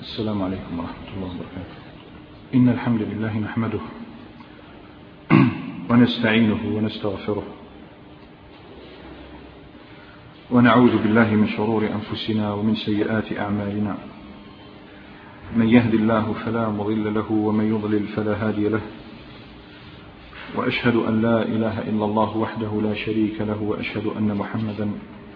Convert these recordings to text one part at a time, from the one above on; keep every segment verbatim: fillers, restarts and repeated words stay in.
السلام عليكم ورحمة الله وبركاته. إن الحمد لله نحمده ونستعينه ونستغفره ونعوذ بالله من شرور أنفسنا ومن سيئات أعمالنا. من يهد الله فلا مضل له ومن يضلل فلا هادي له، وأشهد أن لا إله إلا الله وحده لا شريك له، وأشهد أن محمدا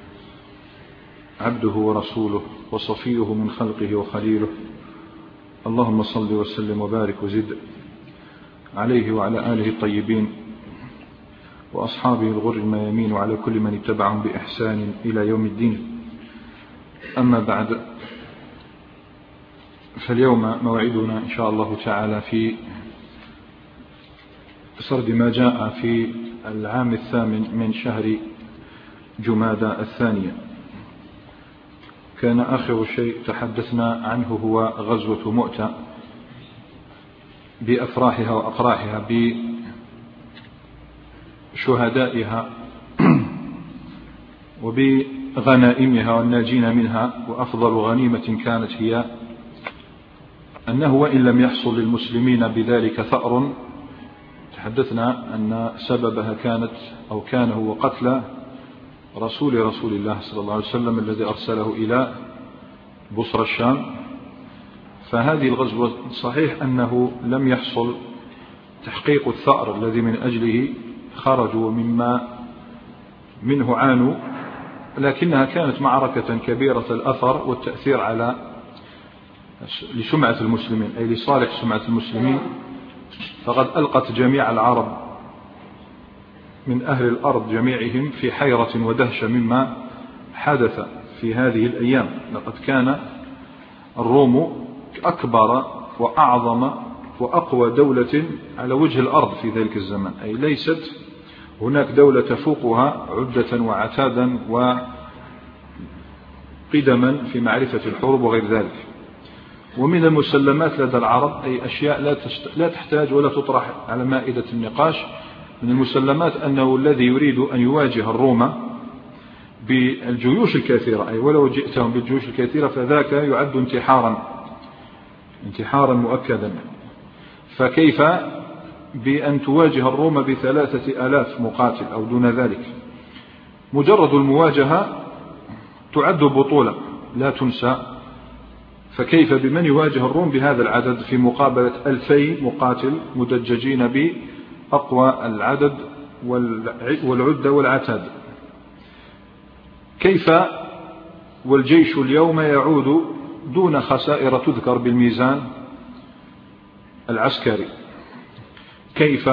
عبده ورسوله وصفيه من خلقه وخليله. اللهم صل وسلم وبارك وزد عليه وعلى آله الطيبين وأصحابه الغر الميامين وعلى كل من اتبعهم بإحسان إلى يوم الدين. أما بعد، فاليوم موعدنا إن شاء الله تعالى في سرد ما جاء في العام الثامن من شهر جمادى الثانية. كان آخر شيء تحدثنا عنه هو غزوة مؤتة بأفراحها وأقراحها، بشهدائها وبغنائمها والناجين منها. وأفضل غنيمة كانت هي أنه وإن لم يحصل للمسلمين بذلك ثأر، تحدثنا أن سببها كانت أو كان هو قتل رسول رسول الله صلى الله عليه وسلم الذي أرسله إلى بصرى الشام. فهذه الغزوة صحيح أنه لم يحصل تحقيق الثأر الذي من أجله خرجوا مما منه عانوا، لكنها كانت معركة كبيرة الأثر والتأثير على لسمعة المسلمين، أي لصالح سمعة المسلمين. فقد ألقت جميع العرب من أهل الأرض جميعهم في حيرة ودهشة مما حدث في هذه الأيام. لقد كان الروم أكبر وأعظم وأقوى دولة على وجه الأرض في ذلك الزمن، أي ليست هناك دولة تفوقها عدة وعتادا وقدما في معرفة الحروب وغير ذلك. ومن المسلمات لدى العرب أي أشياء لا تحتاج ولا تطرح على مائدة النقاش. من المسلمات أنه الذي يريد أن يواجه الروم بالجيوش الكثيرة، أي ولو جئتهم بالجيوش الكثيرة فذاك يعد انتحارا انتحارا مؤكدا. فكيف بأن تواجه الروم بثلاثة آلاف مقاتل أو دون ذلك؟ مجرد المواجهة تعد بطولة لا تنسى. فكيف بمن يواجه الروم بهذا العدد في مقابلة ألفي مقاتل مدججين بأقوى العدد والعدة والعتاد؟ كيف والجيش اليوم يعود دون خسائر تذكر بالميزان العسكري؟ كيف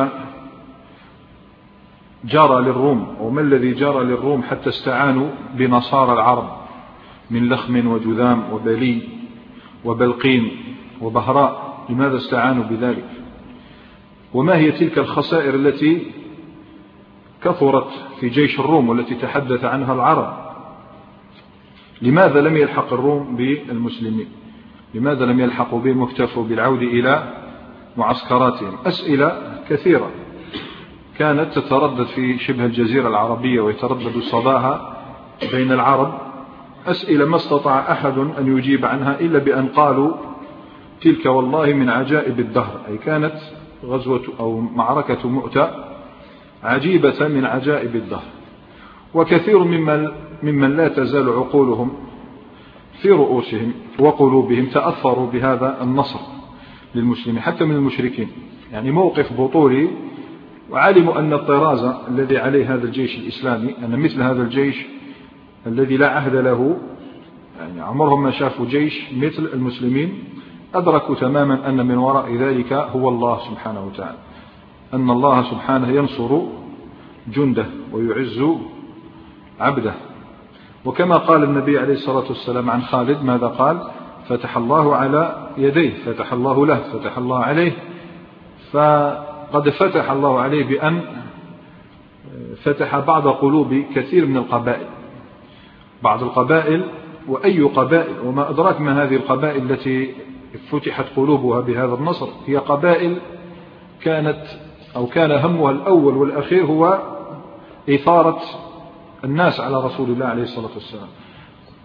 جرى للروم، وما الذي جرى للروم حتى استعانوا بنصارى العرب من لخم وجذام وبلي وبلقين وبهراء؟ لماذا استعانوا بذلك؟ وما هي تلك الخسائر التي كثرت في جيش الروم والتي تحدث عنها العرب؟ لماذا لم يلحق الروم بالمسلمين؟ لماذا لم يلحقوا بهم واكتفوا بالعودة إلى معسكراتهم؟ أسئلة كثيرة كانت تتردد في شبه الجزيرة العربية ويتردد صداها بين العرب، أسئلة ما استطاع أحد أن يجيب عنها إلا بأن قالوا تلك والله من عجائب الدهر. أي كانت غزوة أو معركة مؤتة عجيبة من عجائب الدهر. وكثير ممن, ممن لا تزال عقولهم في رؤوسهم وقلوبهم تأثروا بهذا النصر للمسلمين حتى من المشركين، يعني موقف بطولي. وعلموا أن الطراز الذي عليه هذا الجيش الإسلامي، أن مثل هذا الجيش الذي لا عهد له، يعني عمرهم ما شافوا جيش مثل المسلمين، أدركوا تماما أن من وراء ذلك هو الله سبحانه وتعالى، أن الله سبحانه ينصر جنده ويعز عبده. وكما قال النبي عليه الصلاة والسلام عن خالد، ماذا قال؟ فتح الله على يديه، فتح الله له، فتح الله عليه. فقد فتح الله عليه بأن فتح بعض قلوب كثير من القبائل، بعض القبائل. وأي قبائل؟ وما أدراك ما هذه القبائل التي فتحت قلوبها بهذا النصر؟ هي قبائل كانت أو كان همها الأول والأخير هو إثارة الناس على رسول الله عليه الصلاة والسلام،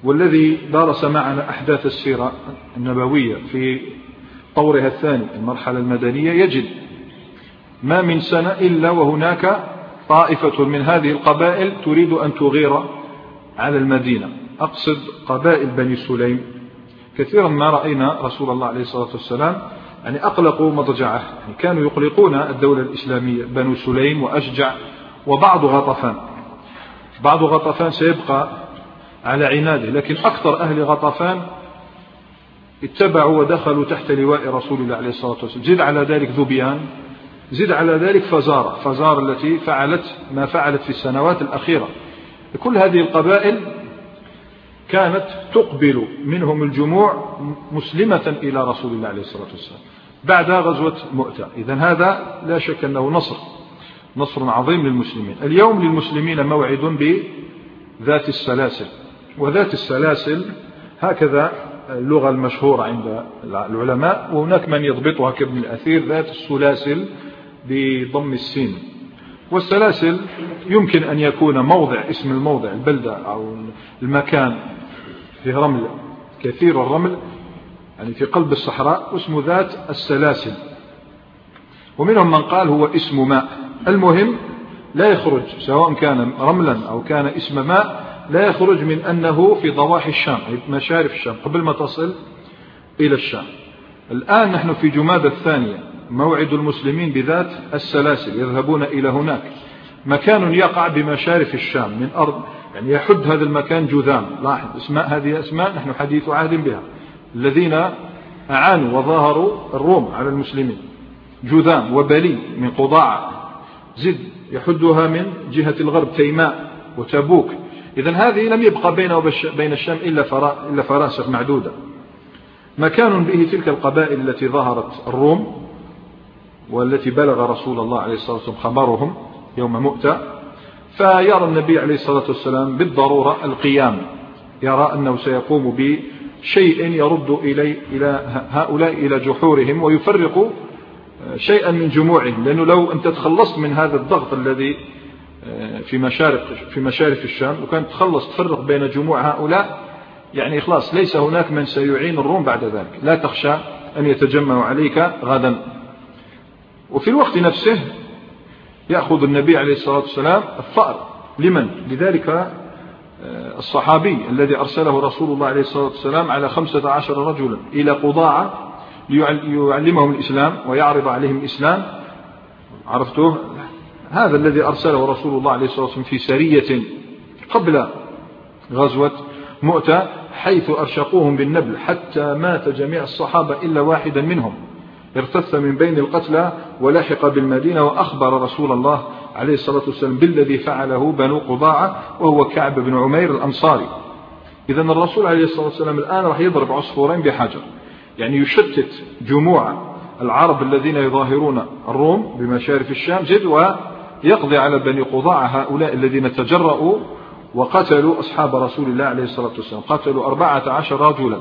والذي درس معنا أحداث السيرة النبوية في طورها الثاني المرحلة المدنية يجد ما من سنة إلا وهناك طائفة من هذه القبائل تريد أن تغير على المدينة. أقصد قبائل بني سليم. كثيرا ما رأينا رسول الله عليه الصلاة والسلام يعني أقلقوا مضجعه، يعني كانوا يقلقون الدولة الإسلامية، بنو سليم وأشجع وبعض غطفان. بعض غطفان سيبقى على عناده، لكن أكثر أهل غطفان اتبعوا ودخلوا تحت لواء رسول الله عليه الصلاة والسلام. زد على ذلك ذبيان، زد على ذلك فزارة، فزار التي فعلت ما فعلت في السنوات الأخيرة. كل هذه القبائل كانت تقبل منهم الجموع مسلمة إلى رسول الله عليه الصلاة والسلام بعد غزوة مؤتة. إذن هذا لا شك أنه نصر نصر عظيم للمسلمين. اليوم للمسلمين موعد بذات السلاسل، وذات السلاسل هكذا اللغة المشهورة عند العلماء، وهناك من يضبطها كابن الأثير ذات السلاسل بضم السين. والسلاسل يمكن أن يكون موضع، اسم الموضع البلدة أو المكان فيه رمل كثير الرمل، يعني في قلب الصحراء، اسم ذات السلاسل. ومنهم من قال هو اسم ماء. المهم لا يخرج سواء كان رملا أو كان اسم ماء، لا يخرج من أنه في ضواحي الشام، مشارف الشام قبل ما تصل إلى الشام. الآن نحن في جمادى الثانية، موعد المسلمين بذات السلاسل، يذهبون إلى هناك، مكان يقع بمشارف الشام من أرض، يعني يحد هذا المكان جذام. لاحظ اسماء، هذه أسماء نحن حديث عهد بها، الذين أعانوا وظاهروا الروم على المسلمين. جذام وبلي من قضاعة، زد يحدها من جهة الغرب تيماء وتبوك. إذن هذه لم يبقى بينه وبين الشام إلا فراسخ معدودة. مكان به تلك القبائل التي ظهرت الروم والتي بلغ رسول الله عليه الصلاة والسلام خبرهم يوم مؤتة. فيرى النبي عليه الصلاة والسلام بالضرورة القيام، يرى أنه سيقوم بشيء يرد إلي إلى هؤلاء إلى جحورهم ويفرق شيئا من جموعهم، لأنه لو أنت تخلصت من هذا الضغط الذي في مشارق في مشارف الشام وكانت تخلص تفرق بين جموع هؤلاء، يعني خلاص ليس هناك من سيعين الروم بعد ذلك، لا تخشى أن يتجمعوا عليك غدا. وفي الوقت نفسه يأخذ النبي عليه الصلاة والسلام الثأر لمن؟ لذلك الصحابي الذي أرسله رسول الله عليه الصلاة والسلام على خمسة عشر رجلا إلى قضاعة ليعلمهم الإسلام ويعرض عليهم الإسلام، عرفتوه؟ هذا الذي أرسله رسول الله عليه الصلاة والسلام في سرية قبل غزوة مؤتة، حيث أرشقوهم بالنبل حتى مات جميع الصحابة إلا واحدا منهم، ارتث من بين القتلى ولحق بالمدينة، وأخبر رسول الله عليه الصلاة والسلام بالذي فعله بنو قضاعة وهو كعب بن عمير الأنصاري. إذن الرسول عليه الصلاة والسلام الآن راح يضرب عصفورين بحجر، يعني يشتت جموع العرب الذين يظاهرون الروم بمشارف الشام جد، ويقضي على بني قضاعة هؤلاء الذين تجرؤوا وقتلوا أصحاب رسول الله عليه الصلاة والسلام، قتلوا أربعة عشر رجلا.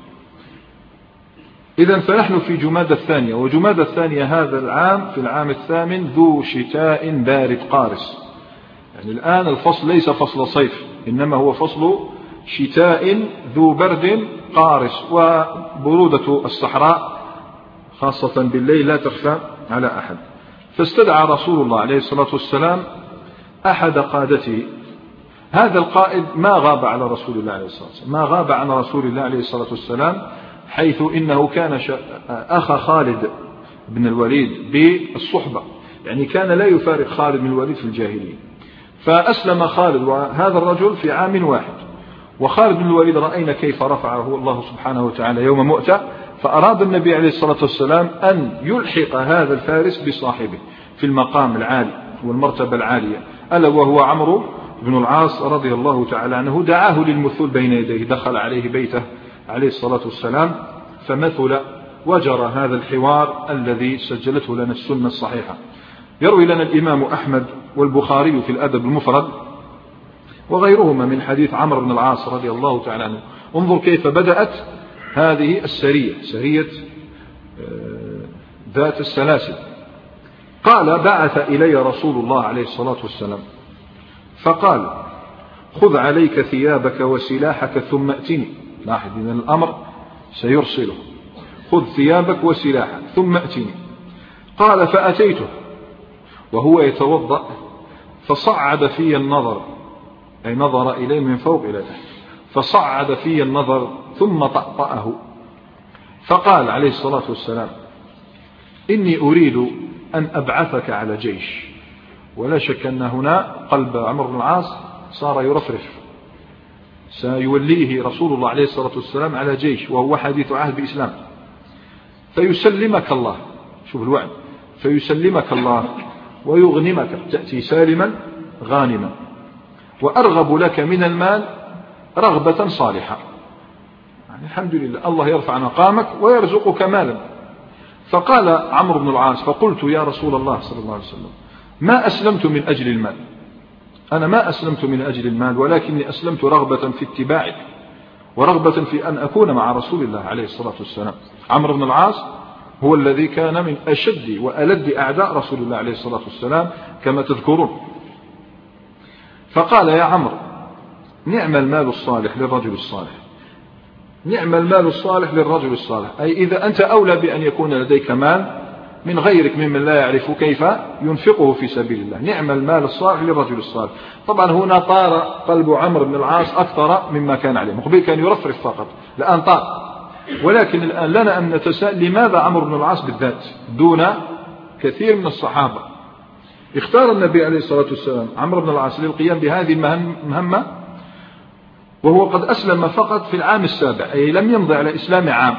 إذن فنحن في جمادى الثانية، وجمادى الثانية هذا العام في العام الثامن ذو شتاء بارد قارس، يعني الآن الفصل ليس فصل صيف، إنما هو فصل شتاء ذو برد قارس، وبرودة الصحراء خاصة بالليل لا تخفى على أحد. فاستدعى رسول الله عليه الصلاة والسلام أحد قادته. هذا القائد ما غاب على رسول الله عليه الصلاة والسلام، ما غاب عن رسول الله عليه الصلاة والسلام، حيث إنه كان أخ خالد بن الوليد بالصحبة، يعني كان لا يفارق خالد بن الوليد في الجاهلية. فأسلم خالد وهذا الرجل في عام واحد، وخالد بن الوليد رأينا كيف رفعه الله سبحانه وتعالى يوم مؤتة. فأراد النبي عليه الصلاة والسلام أن يلحق هذا الفارس بصاحبه في المقام العالي والمرتبة العالية، ألا وهو عمرو بن العاص رضي الله تعالى عنه. دعاه للمثول بين يديه، دخل عليه بيته عليه الصلاة والسلام فمثل، وجرى هذا الحوار الذي سجلته لنا السنة الصحيحة. يروي لنا الإمام أحمد والبخاري في الأدب المفرد وغيرهما من حديث عمرو بن العاص رضي الله تعالى عنه. انظر كيف بدأت هذه السرية، سرية ذات السلاسل. قال: بعث إلي رسول الله عليه الصلاة والسلام فقال: خذ عليك ثيابك وسلاحك ثم ائتني. لاحظ إن الأمر سيرسله، خذ ثيابك وسلاحك ثم ائتني. قال فأتيته وهو يتوضأ فصعد في النظر، أي نظر إليه من فوق إلى تحت، فصعد في النظر ثم طأطأه، فقال عليه الصلاة والسلام إني أريد أن أبعثك على جيش. ولا شك أن هنا قلب عمرو بن العاص صار يرفرف، سيوليه رسول الله عليه الصلاة والسلام على جيش وهو حديث عهد بإسلام، فيسلمك الله، شوف الوعد، فيسلمك الله ويغنمك، تأتي سالما غانما، وأرغب لك من المال رغبة صالحة. يعني الحمد لله الله يرفع مقامك ويرزقك مالا. فقال عمرو بن العاص فقلت يا رسول الله صلى الله عليه وسلم ما أسلمت من أجل المال، أنا ما أسلمت من أجل المال، ولكني أسلمت رغبة في اتباعك ورغبة في أن أكون مع رسول الله عليه الصلاة والسلام. عمرو بن العاص هو الذي كان من أشد وألد أعداء رسول الله عليه الصلاة والسلام كما تذكرون. فقال يا عمرو نعم المال الصالح للرجل الصالح، نعم المال الصالح للرجل الصالح، أي إذا أنت أولى بأن يكون لديك مال من غيرك ممن لا يعرف كيف ينفقه في سبيل الله، نعم المال الصالح للرجل الصالح. طبعا هنا طار قلب عمرو بن العاص أكثر مما كان عليه، مقبل كان يرفرف فقط، الآن طار. ولكن الآن لنا أن نتساءل لماذا عمرو بن العاص بالذات دون كثير من الصحابة؟ اختار النبي عليه الصلاة والسلام عمرو بن العاص للقيام بهذه المهمة وهو قد أسلم فقط في العام السابع، أي لم يمضي على إسلام عام،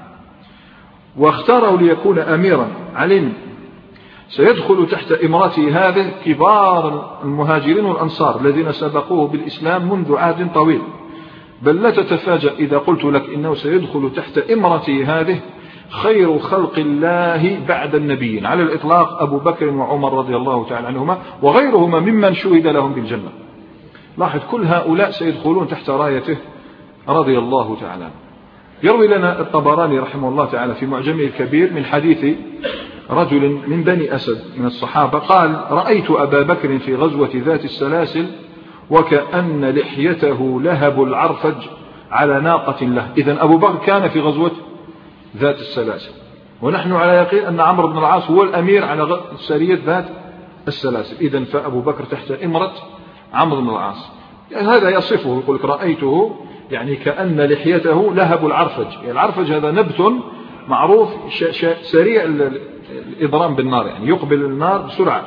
واختاره ليكون أميرا. علم سيدخل تحت إمرته هذه كبار المهاجرين والأنصار الذين سبقوه بالإسلام منذ عهد طويل، بل لا تتفاجأ إذا قلت لك إنه سيدخل تحت إمرته هذه خير خلق الله بعد النبيين على الإطلاق، أبو بكر وعمر رضي الله تعالى عنهما وغيرهما ممن شهد لهم بالجنة. لاحظ كل هؤلاء سيدخلون تحت رايته رضي الله تعالى. يروي لنا الطبراني رحمه الله تعالى في معجمه الكبير من حديث رجل من بني أسد من الصحابة قال رأيت أبا بكر في غزوة ذات السلاسل وكأن لحيته لهب العرفج على ناقة له. إذن أبو بكر كان في غزوة ذات السلاسل، ونحن على يقين أن عمرو بن العاص هو الأمير على سرية ذات السلاسل. إذن فأبو بكر تحت إمرة عمرو بن العاص. يعني هذا يصفه، يقول لك رأيته يعني كأن لحيته لهب العرفج، يعني العرفج هذا نبت معروف سريع الإضرام بالنار، يعني يقبل النار بسرعة،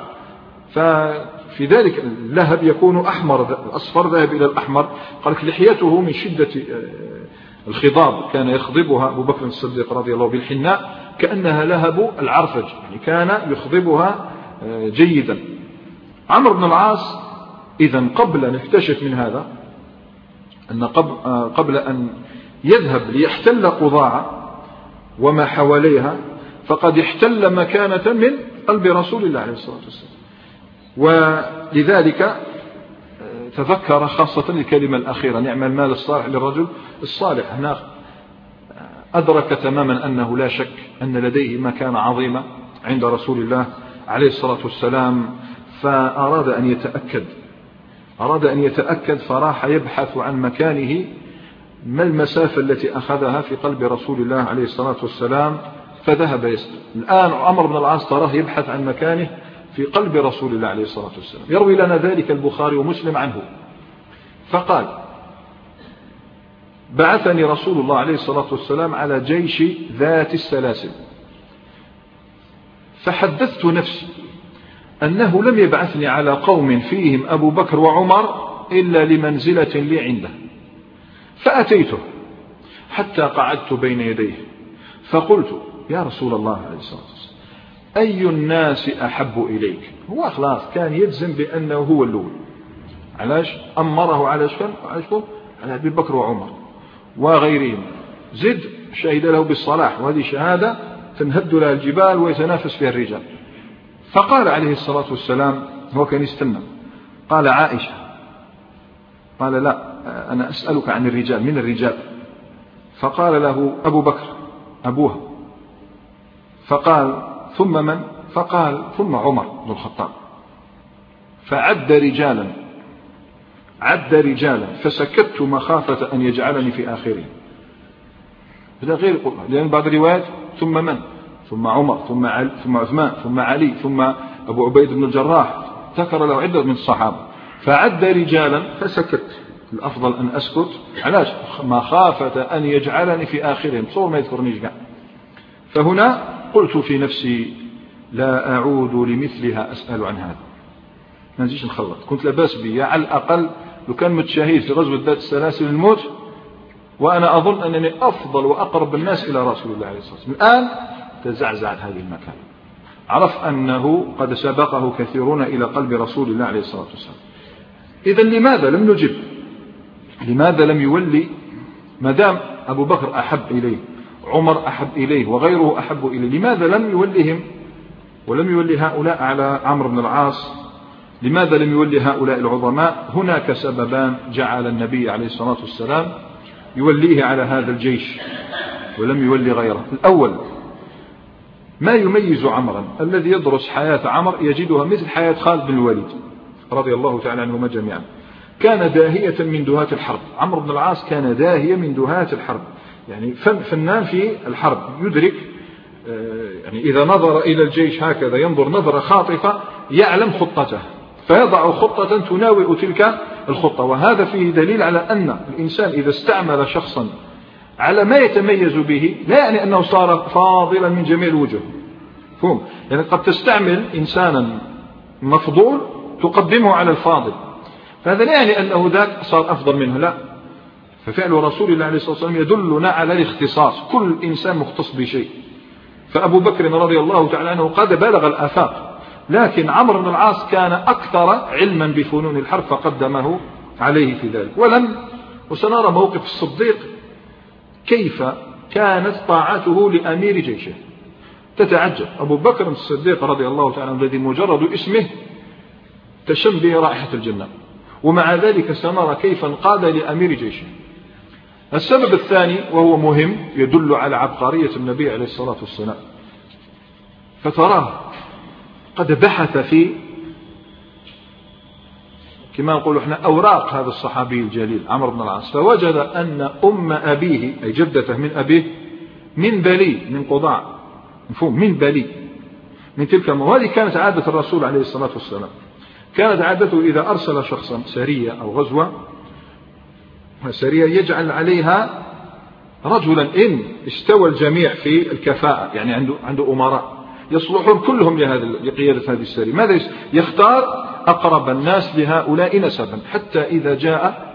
ففي ذلك اللهب يكون أحمر، الأصفر ذهب إلى الأحمر. قال لك لحيته من شدة الخضاب كان يخضبها أبو بكر الصديق رضي الله بالحناء كأنها لهب العرفج، يعني كان يخضبها جيدا. عمرو بن العاص إذن قبل أن يكتشف من هذا أن قبل أن يذهب ليحتل قضاعة وما حواليها فقد احتل مكانة من قلب رسول الله عليه الصلاة والسلام، ولذلك تذكر خاصة الكلمة الأخيرة نعم المال الصالح للرجل الصالح. هنا أدرك تماما أنه لا شك أن لديه مكانة عظيمة عند رسول الله عليه الصلاة والسلام، فأراد أن يتأكد أراد أن يتأكد فراح يبحث عن مكانه، ما المسافة التي أخذها في قلب رسول الله عليه الصلاة والسلام، فذهب يسأل. الآن عمرو بن العاص تراه يبحث عن مكانه في قلب رسول الله عليه الصلاة والسلام. يروي لنا ذلك البخاري ومسلم عنه فقال بعثني رسول الله عليه الصلاة والسلام على جيش ذات السلاسل، فحدثت نفسي أنه لم يبعثني على قوم فيهم أبو بكر وعمر إلا لمنزلة لي عنده، فأتيته حتى قعدت بين يديه فقلت يا رسول الله عليه الصلاة والسلام أي الناس أحب إليك؟ هو خلاص كان يجزم بأنه هو الأول. علاش أمره على شكل على أبي بكر وعمر وغيرهم، زد شهد له بالصلاح، وهذه شهادة تنهد لها الجبال ويتنافس فيها الرجال. فقال عليه الصلاة والسلام، هو كان يستنى، قال عائشة. قال لا أنا أسألك عن الرجال، من الرجال؟ فقال له أبو بكر أبوها. فقال ثم من؟ فقال ثم عمر بن الخطاب. فعد رجالا عد رجالا فسكت مخافة أن يجعلني في آخرهم. هذا غير القرآن، لأن بعض الروايات ثم من ثم عمر ثم علي ثم عثمان ثم علي ثم أبو عبيد بن الجراح، ذكر له عدة من الصحابة، فعد رجالا فسكت. الأفضل أن أسكت، علاش؟ مخافة أن يجعلني في آخرهم، صور ما يذكرنيش قاع. فهنا قلت في نفسي لا أعود لمثلها أسأل عن هذا، ما نجيش نخلط، كنت لباس بي على الأقل لو كان متشاهد في غزوة ذات السلاسل الموت، وأنا أظن أنني أفضل وأقرب الناس إلى رسول الله عليه الصلاة والسلام. الآن تزعزعت هذه المكان، عرف أنه قد سبقه كثيرون إلى قلب رسول الله عليه الصلاة والسلام. إذن لماذا لم نجب؟ لماذا لم يولي؟ مدام أبو بكر أحب إليه، عمر أحب إليه، وغيره أحب إليه، لماذا لم يوليهم ولم يولي هؤلاء على عمرو بن العاص؟ لماذا لم يولي هؤلاء العظماء؟ هناك سببان جعل النبي عليه الصلاة والسلام يوليه على هذا الجيش ولم يولي غيره. الأول، ما يميز عمرا، الذي يدرس حياة عمر يجدها مثل حياة خالد بن الوليد رضي الله تعالى عنهما جميعا، كان داهية من دهاة الحرب. عمرو بن العاص كان داهية من دهاة الحرب، يعني فنان في الحرب، يدرك يعني إذا نظر إلى الجيش هكذا ينظر نظرة خاطفة يعلم خطته، فيضع خطة تناوئ تلك الخطة. وهذا فيه دليل على أن الإنسان إذا استعمل شخصا على ما يتميز به لا يعني أنه صار فاضلا من جميع الوجوه، فهم؟ يعني قد تستعمل إنسانا مفضول تقدمه على الفاضل، فهذا لا يعني أنه ذاك صار أفضل منه، لا. ففعل رسول الله عليه الصلاة والسلام يدلنا على الاختصاص، كل إنسان مختص بشيء. فأبو بكر رضي الله تعالى عنه قد بلغ الآفاق، لكن عمرو بن العاص كان أكثر علما بفنون الحرب فقدمه عليه في ذلك. ولم وسنرى موقف الصديق كيف كانت طاعته لأمير جيشه، تتعجب. أبو بكر الصديق رضي الله تعالى عنه الذي مجرد اسمه تشم به رائحة الجنة، ومع ذلك سنرى كيف انقاد لأمير جيشه. السبب الثاني وهو مهم يدل على عبقرية النبي عليه الصلاة والسلام، فتراه قد بحث في كما نقول احنا أوراق هذا الصحابي الجليل عمرو بن العاص، فوجد أن أم أبيه أي جدته من أبيه من بلي، من قضاع، مفهوم، من بلي، من تلك المواد. وهذه كانت عادة الرسول عليه الصلاة والسلام، كانت عادته إذا أرسل شخصا سرية أو غزوة سرية يجعل عليها رجلا إن استوى الجميع في الكفاءة، يعني عنده عنده أمراء يصلحون كلهم لهذا لقيادة هذه السرية. ماذا يختار؟ أقرب الناس لهؤلاء نسبا، حتى إذا جاء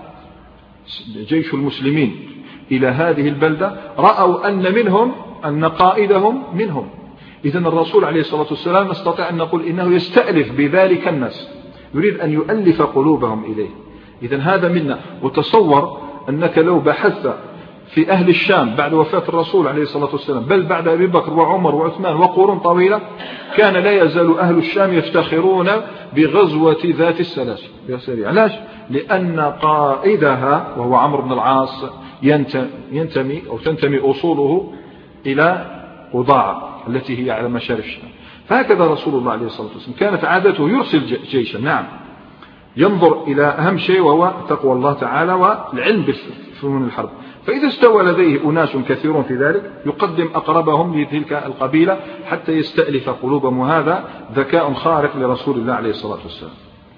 جيش المسلمين إلى هذه البلدة رأوا أن منهم أن قائدهم منهم. إذن الرسول عليه الصلاة والسلام نستطيع أن نقول إنه يستألف بذلك الناس، يريد أن يؤلف قلوبهم إليه. إذن هذا منا. وتصور أنك لو بحثت في أهل الشام بعد وفاة الرسول عليه الصلاة والسلام، بل بعد أبي بكر وعمر وعثمان وقرون طويلة، كان لا يزال أهل الشام يفتخرون بغزوة ذات السلاسل. علاش؟ لأن قائدها وهو عمرو بن العاص ينتمي أو تنتمي أصوله إلى قضاعة التي هي على مشارف الشام. فهكذا رسول الله عليه الصلاة والسلام كانت عادته يرسل جيشا، نعم، ينظر إلى أهم شيء وهو تقوى الله تعالى والعلم بفنون الحرب. فإذا استوى لديه أناس كثيرون في ذلك يقدم أقربهم لتلك القبيلة حتى يستألف قلوبهم، وهذا ذكاء خارق لرسول الله عليه الصلاة والسلام.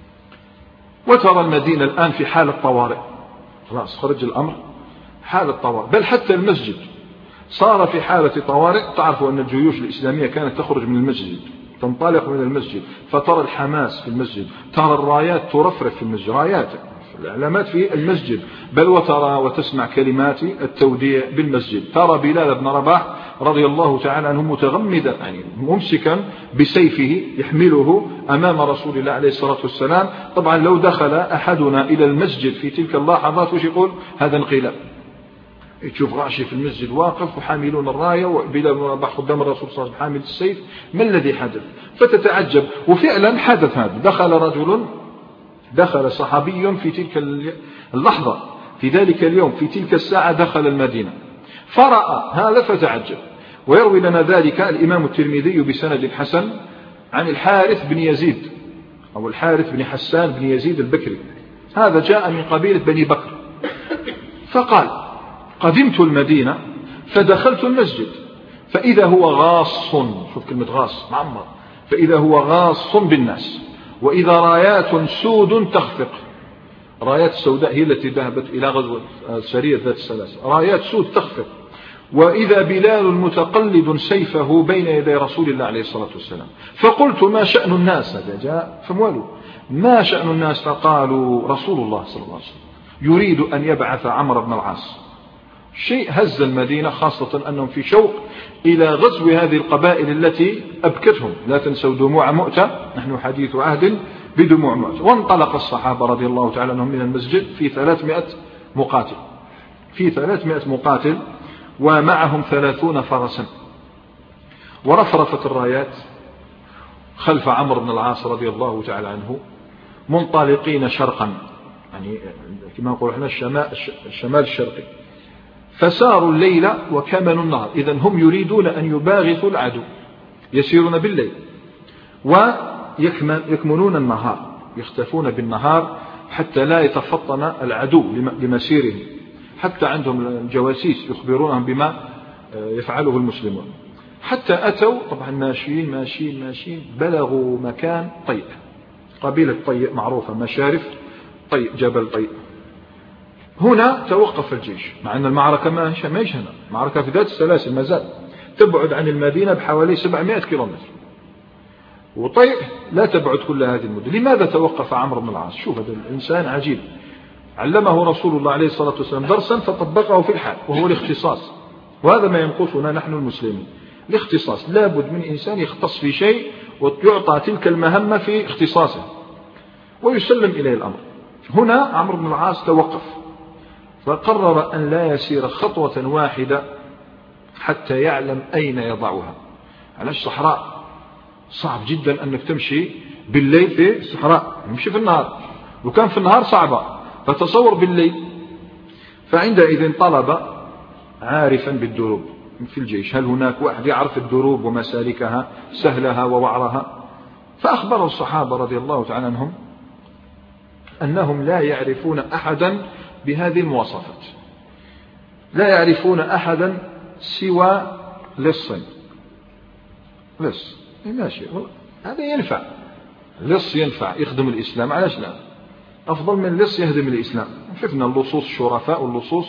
وترى المدينة الآن في حالة طوارئ، خلاص خرج الأمر حالة طوارئ، بل حتى المسجد صار في حالة طوارئ. تعرفوا أن الجيوش الإسلامية كانت تخرج من المسجد، تنطلق من المسجد، فترى الحماس في المسجد، ترى الرايات ترفرف في المسجد، رايات العلامات في المسجد، بل وترى وتسمع كلمات التوديع بالمسجد. ترى بلال بن رباح رضي الله تعالى عنه متغمدا، يعني ممسكا بسيفه يحمله أمام رسول الله عليه الصلاة والسلام. طبعا لو دخل أحدنا إلى المسجد في تلك اللحظات وش يقول؟ هذا انقلاب. تشوف غاشي في المسجد واقف وحاملون الراية، وبلال بن رباح قدام الرسول صلى الله عليه وسلم حامل السيف، ما الذي حدث؟ فتتعجب. وفعلا حدث هذا، دخل رجل دخل صحابي في تلك اللحظة في ذلك اليوم في تلك الساعة دخل المدينة فرأى هذا فتعجب. ويروي لنا ذلك الإمام الترمذي بسند حسن عن الحارث بن يزيد أو الحارث بن حسان بن يزيد البكري هذا جاء من قبيلة بني بكر. فقال قدمت المدينة فدخلت المسجد فإذا هو غاص، شوف كلمة غاص معمر، فإذا هو غاص بالناس، وإذا رايات سود تخفق. رايات السوداء هي التي ذهبت إلى غزوة سرية ذات السلاسل، رايات سود تخفق. وإذا بلال متقلد سيفه بين يدي رسول الله عليه الصلاة والسلام. فقلت ما شأن الناس؟ هذا جاء فموالوا ما شأن الناس؟ فقالوا رسول الله صلى الله عليه وسلم يريد أن يبعث عمرو بن العاص. شيء هز المدينة، خاصة أنهم في شوق إلى غزو هذه القبائل التي أبكتهم. لا تنسوا دموع مؤتة، نحن حديث عهد بدموع مؤتة. وانطلق الصحابة رضي الله تعالى عنهم من المسجد في ثلاثمائة مقاتل في ثلاثمائة مقاتل ومعهم ثلاثون فرسا، ورفرفت الرايات خلف عمرو بن العاص رضي الله تعالى عنه منطلقين شرقا، يعني كما نقول احنا الشمال الشرقي. فساروا الليل وكمنوا النهار، إذن هم يريدون أن يباغثوا العدو، يسيرون بالليل ويكمنون النهار، يختفون بالنهار حتى لا يتفطن العدو لمسيرهم. حتى عندهم الجواسيس يخبرونهم بما يفعله المسلمون. حتى أتوا طبعا ماشيين ماشيين ماشيين بلغوا مكان طيء، قبيلة طيء معروفة، مشارف طيء، جبل طيء. هنا توقف الجيش، مع أن المعركة ما هيش هنا، معركة في ذات السلاسل ما زال تبعد عن المدينة بحوالي سبعمائة كيلومتر، وطيء لا تبعد كل هذه المدة. لماذا توقف عمرو بن العاص؟ شوف هذا الإنسان عجيب، علمه رسول الله عليه الصلاة والسلام درسا فطبقه في الحال، وهو الاختصاص. وهذا ما ينقصنا نحن المسلمين، الاختصاص. لابد من إنسان يختص في شيء ويعطى تلك المهمة في اختصاصه ويسلم إليه الأمر. هنا عمرو بن العاص توقف، فقرر أن لا يسير خطوة واحدة حتى يعلم أين يضعها. علاش؟ صحراء، صعب جدا أنك تمشي بالليل في الصحراء، يمشي في النهار، وكان في النهار صعبة، فتصور بالليل. فعندئذ طلب عارفا بالدروب في الجيش، هل هناك واحد يعرف الدروب ومسالكها سهلها ووعرها؟ فأخبره الصحابة رضي الله تعالى عنهم أنهم لا يعرفون أحدا بهذه المواصفات، لا يعرفون أحدا سوى لص. لص ماشي، هذا ينفع، لص ينفع يخدم الإسلام، علاش لا؟ أفضل من لص يهدم الإسلام. شفنا اللصوص الشرفاء واللصوص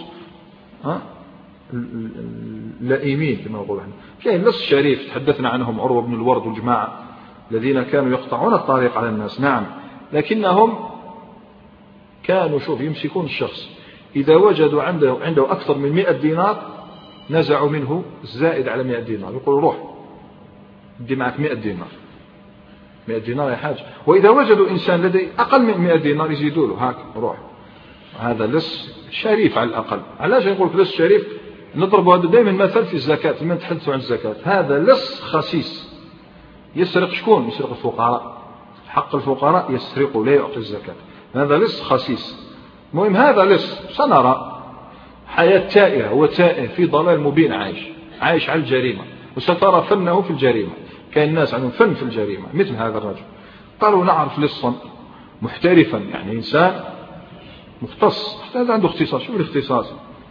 اللئيمين كما نقول احنا. كاين لص شريف تحدثنا عنهم عروة بن الورد والجماعة الذين كانوا يقطعون الطريق على الناس، نعم، لكنهم كانوا شوف يمسكون الشخص، إذا وجدوا عنده عنده أكثر من مئة دينار نزعوا منه الزائد على مئة دينار، يقولوا روح بدي معك مئة دينار، مئة دينار يا حاج. وإذا وجدوا إنسان لديه أقل من مئة دينار يزيدوا له، هاك روح. هذا لص شريف على الأقل. علاش يقول لص شريف؟ نضرب هذا دائما مثل في الزكاة، لما نتحدثوا عن الزكاة، هذا لص خسيس يسرق. شكون يسرق؟ الفقراء، حق الفقراء يسرق لا يعطي الزكاة، هذا لص خسيس. المهم هذا لص سنرى حياة تائهة وتائه في ضلال مبين، عايش عايش على الجريمة، وسترى فنه في الجريمة. كاين الناس عندهم فن في الجريمة مثل هذا الرجل. قالوا نعرف لصا محترفا، يعني إنسان مختص، هذا عنده اختصاص. شو الاختصاص؟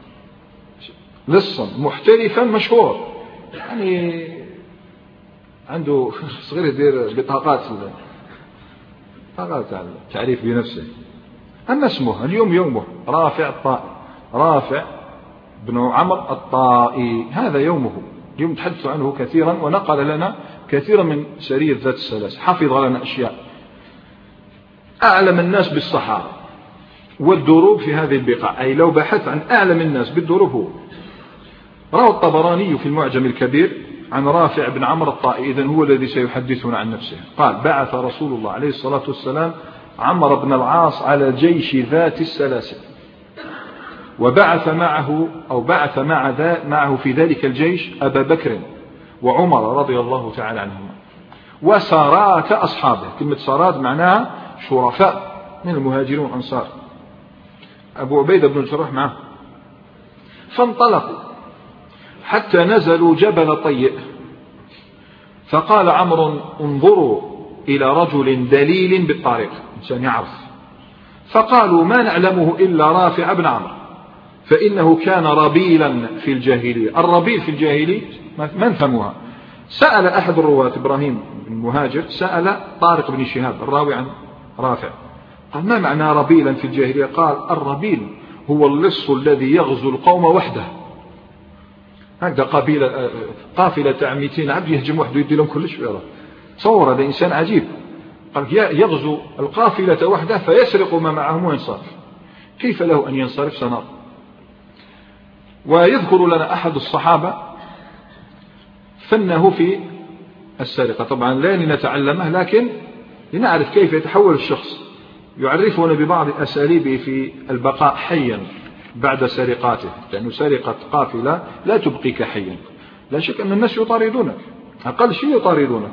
لصا محترفا مشهور، يعني عنده صغير يدير بطاقات بطاقات تعريف بنفسه. أما اسمه اليوم يومه رافع الطائي، رافع بن عمرو الطائي، هذا يومه. اليوم تحدث عنه كثيرا ونقل لنا كثيرا من سرية ذات السلاسل، حفظ لنا أشياء. أعلم الناس بالصحارى والدروب في هذه البقاع، أي لو بحث عن أعلم الناس بالدروب هو. روى الطبراني في المعجم الكبير عن رافع بن عمرو الطائي، إذن هو الذي سيحدثنا عن نفسه. قال بعث رسول الله عليه الصلاة والسلام عمرو بن العاص على جيش ذات السلاسل، وبعث معه أو بعث مع ذا معه في ذلك الجيش أبا بكر وعمر رضي الله تعالى عنهما، وسارات أصحابه. كلمة سارات معناها شرفاء من المهاجرين والأنصار، أبو عبيدة بن الجراح معه. فانطلقوا حتى نزلوا جبل طيء، فقال عمرو انظروا إلى رجل دليل بالطريق، إنسان يعرف. فقالوا ما نعلمه إلا رافع بن عمرو فإنه كان ربيلا في الجاهلية. الربيل في الجاهلية ما نفهموها. سأل أحد الرواة إبراهيم بن مهاجر سأل طارق بن شهاب الراوي عن رافع قال ما معنى ربيلا في الجاهلية؟ قال الربيل هو اللص الذي يغزو القوم وحده. هكذا قبيلة قافلة عن مئتين عبد يهجم وحده يدي لهم كل شيء. تصور هذا إنسان عجيب. قال يغزو القافلة وحده فيسرق ما معهم وينصرف. كيف له أن ينصرف؟ سنرى. ويذكر لنا أحد الصحابة فنه في السرقة، طبعا لا لنتعلمه لكن لنعرف كيف يتحول الشخص. يعرفنا ببعض أساليبه في البقاء حيا بعد سرقاته، لأنه سرقة قافلة لا تبقيك حيا. لا شك أن الناس يطاردونك، أقل شيء يطاردونك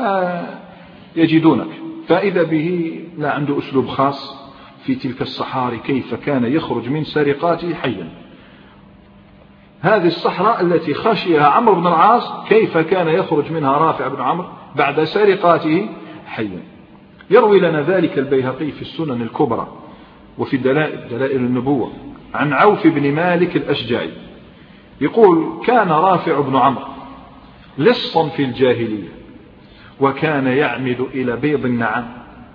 فيجدونك. فإذا به لا عنده أسلوب خاص في تلك الصحاري كيف كان يخرج من سرقاته حيا. هذه الصحراء التي خشيها عمرو بن العاص كيف كان يخرج منها رافع بن عمرو بعد سرقاته حيا. يروي لنا ذلك البيهقي في السنن الكبرى وفي دلائل, دلائل النبوة عن عوف بن مالك الأشجعي يقول كان رافع بن عمرو لصا في الجاهلية وكان يعمد إلى بيض النعام.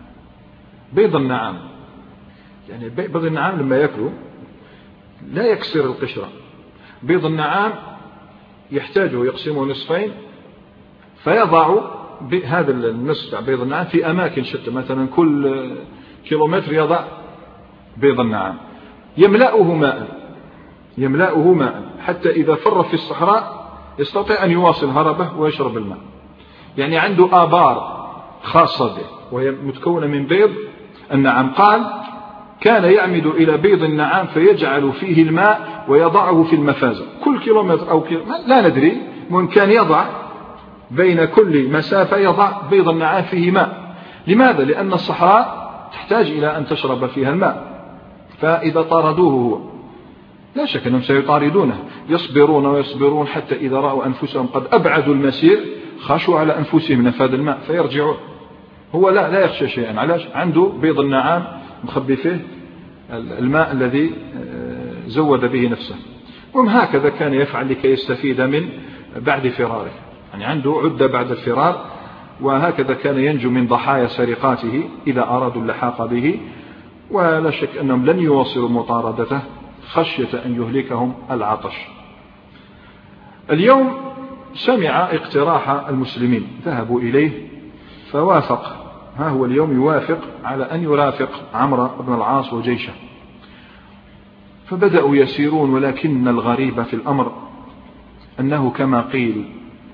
بيض النعام يعني بيض النعام لما يأكله لا يكسر القشرة. بيض النعام يحتاجه يقسمه نصفين فيضع هذا النصف بيض النعام في أماكن شتى، مثلا كل كيلومتر يضع بيض النعام يملأه ماء يملأه ماء حتى إذا فر في الصحراء يستطيع أن يواصل هربه ويشرب الماء. يعني عنده آبار خاصة به وهي متكونة من بيض النعام. قال كان يعمد إلى بيض النعام فيجعل فيه الماء ويضعه في المفازة كل كيلومتر أو كيلو لا ندري، من كان يضع بين كل مسافة يضع بيض النعام فيه ماء. لماذا؟ لأن الصحراء تحتاج إلى أن تشرب فيها الماء. فإذا طاردوه هو لا شك أنهم سيطاردونه، يصبرون ويصبرون حتى إذا رأوا أنفسهم قد أبعدوا المسير خشوا على أنفسهم نفاذ الماء فيرجعون. هو لا لا يخشى شيئا. علاش؟ عنده بيض النعام مخبي فيه الماء الذي زود به نفسه. وهم هكذا كان يفعل لكي يستفيد من بعد فراره، يعني عنده عدة بعد الفرار، وهكذا كان ينجو من ضحايا سرقاته إذا أرادوا اللحاق به. ولا شك أنهم لن يواصلوا مطاردته خشية أن يهلكهم العطش. اليوم سمع اقتراح المسلمين ذهبوا إليه فوافق، ها هو اليوم يوافق على أن يرافق عمرو بن العاص وجيشه. فبدأوا يسيرون، ولكن الغريب في الأمر أنه كما قيل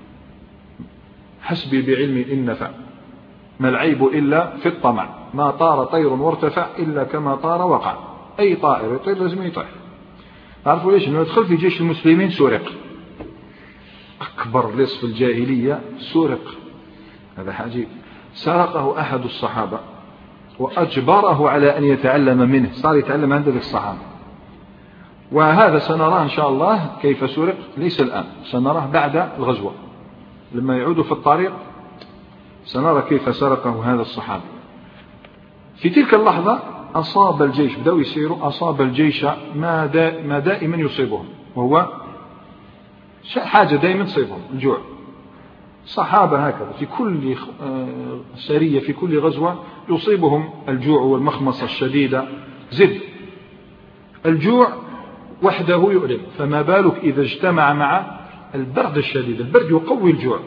حسبي بعلم إن نفع ما العيب إلا في الطمع، ما طار طير وارتفع إلا كما طار وقع. أي طائر يطير لازم يطير. تعرفوا ليش؟ أنه يدخل في جيش المسلمين سرق، أكبر لص في الجاهلية سرق. هذا عجيب. سرقه أحد الصحابة وأجبره على أن يتعلم منه، صار يتعلم عند الصحابة. وهذا سنراه إن شاء الله كيف سرق، ليس الآن، سنراه بعد الغزوة لما يعود في الطريق سنرى كيف سرقه هذا الصحابي. في تلك اللحظة أصاب الجيش، بدأوا يسيروا، أصاب الجيش ما, دا ما دائما يصيبهم، وهو حاجة دائما تصيبهم، الجوع. صحابة هكذا في كل سرية في كل غزوة يصيبهم الجوع والمخمصة الشديدة. زد الجوع وحده يؤلم، فما بالك إذا اجتمع مع البرد الشديد. البرد يقوي الجوع.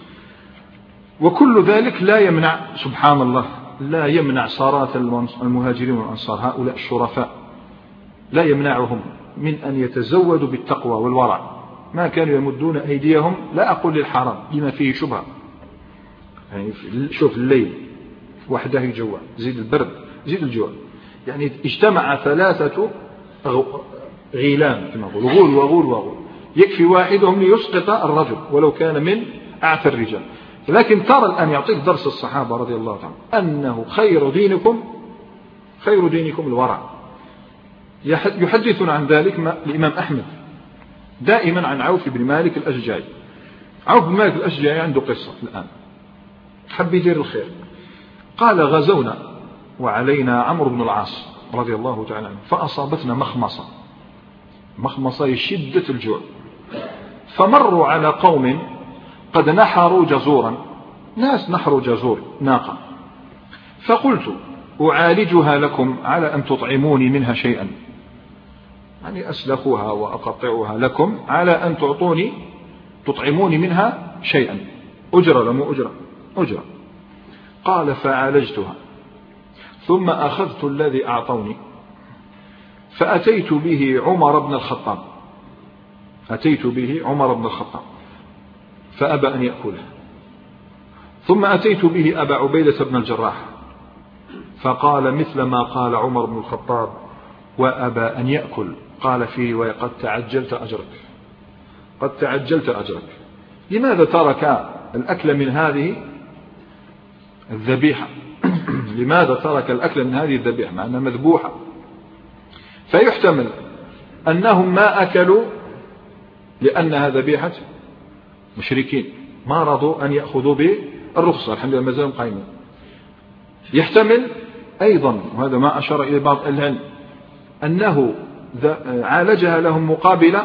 وكل ذلك لا يمنع، سبحان الله، لا يمنع صارات المهاجرين والأنصار هؤلاء الشرفاء، لا يمنعهم من أن يتزودوا بالتقوى والورع. ما كانوا يمدون أيديهم، لا أقول للحرام لما فيه شبهة، يعني شوف الليل وحده يجوع، زيد البرد زيد الجوع. يعني اجتمع ثلاثة غيلان كما نقول، غول وغول وغول، يكفي واحدهم ليسقط الرجل ولو كان من أعتى الرجال. لكن ترى الآن يعطيك درس الصحابة رضي الله تعالى أنه خير دينكم خير دينكم الورع. يحدثنا عن ذلك الإمام أحمد دائما عن عوف بن مالك الأشجعي. عوف بن مالك الأشجعي عنده قصة الآن، حب يدير الخير. قال غزونا وعلينا عمرو بن العاص رضي الله تعالى عنه فأصابتنا مخمصة، مخمصة شدة الجوع، فمروا على قوم قد نحروا جزورا، ناس نحروا جزور ناقة، فقلت أعالجها لكم على أن تطعموني منها شيئا، يعني أسلخوها وأقطعها لكم على أن تعطوني تطعموني منها شيئا، أجرة لم أجرة أجرة. قال فعالجتها ثم أخذت الذي أعطوني فأتيت به عمر بن الخطاب، أتيت به عمر بن الخطاب فأبى أن يأكله، ثم أتيت به أبا عبيدة بن الجراح فقال مثل ما قال عمر بن الخطاب وأبى أن يأكل. قال في رواية قد تعجلت أجرك، قد تعجلت أجرك. لماذا ترك الأكل من هذه الذبيحة؟ لماذا ترك الأكل من هذه الذبيحة مع أنها مذبوحة؟ فيحتمل أنهم ما أكلوا لأنها ذبيحة مشركين، ما رضوا أن يأخذوا بالرخصة، الحمد لله ما زالوا قائمين. يحتمل أيضا، وهذا ما أشار إلى بعض العلم، أنه عالجها لهم مقابل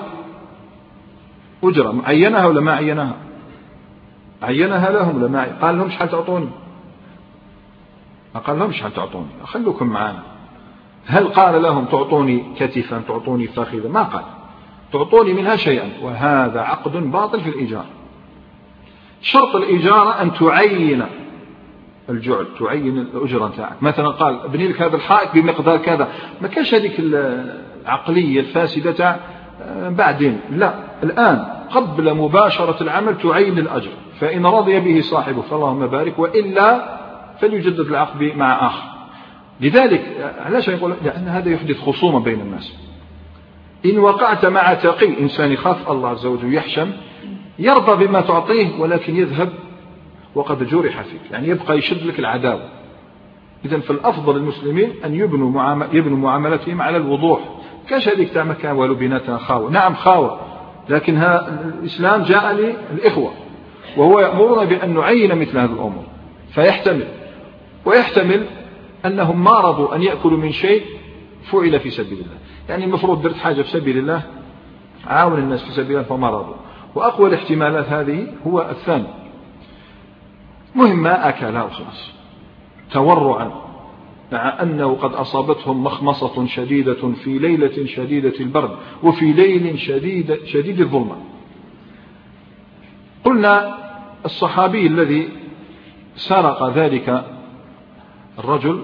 أجرة، عينها ولا ما عينها؟ عينها لهم ولا ما عينها؟ قال لهم شحال تعطوني؟ ما قال لهم شحال تعطوني، خلوكم معنا. هل قال لهم تعطوني كتفا تعطوني فخذا؟ ما قال، تعطوني منها شيئا، وهذا عقد باطل في الإيجار. شرط الإيجار أن تعين الجعل، تعين الأجرة تاعك. مثلا قال ابني لك هذا الحائط بمقدار كذا، ما كانش هذيك العقلية الفاسدة تاع بعدين، لا، الآن قبل مباشرة العمل تعين الأجر، فإن رضي به صاحبه فاللهم بارك، وإلا فليجدد العقد مع آخر. لذلك علاش يقول؟ لأن هذا يحدث خصومة بين الناس. إن وقعت مع تقي إنسان يخاف الله عز وجل يحشم، يرضى بما تعطيه ولكن يذهب وقد جرح فيك، يعني يبقى يشد لك العداوة. إذن فالأفضل المسلمين أن يبنوا معامل يبنوا معاملتهم على الوضوح. كاش هذيك تاع مكان والو بيناتنا خاوة، نعم خاوة، لكن ها الإسلام جاء للإخوة، وهو يأمرنا بأن نعين مثل هذه الأمور. فيحتمل ويحتمل أنهم ما رضوا أن يأكلوا من شيء فعل في سبيل الله، يعني المفروض درت حاجة في سبيل الله، عاون الناس في سبيل الله، فما رضوا. وأقوى الاحتمالات هذه هو الثاني، مهم ما أكلها وخلاص تورعا، مع أنه قد أصابتهم مخمصة شديدة في ليلة شديدة البرد وفي ليل شديد شديد الظلمة. قلنا الصحابي الذي سرق ذلك الرجل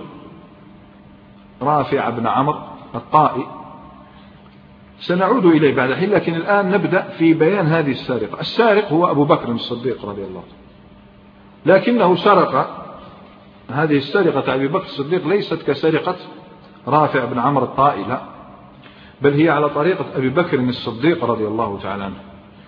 رافع بن عمرو الطائي، سنعود إليه بعد حين، لكن الآن نبدأ في بيان هذه السارقة. السارق هو أبو بكر الصديق رضي الله عنه، لكنه سرق هذه السرقة أبي بكر الصديق ليست كسرقة رافع بن عمرو الطائي، لا، بل هي على طريقة أبي بكر الصديق رضي الله تعالى عنه.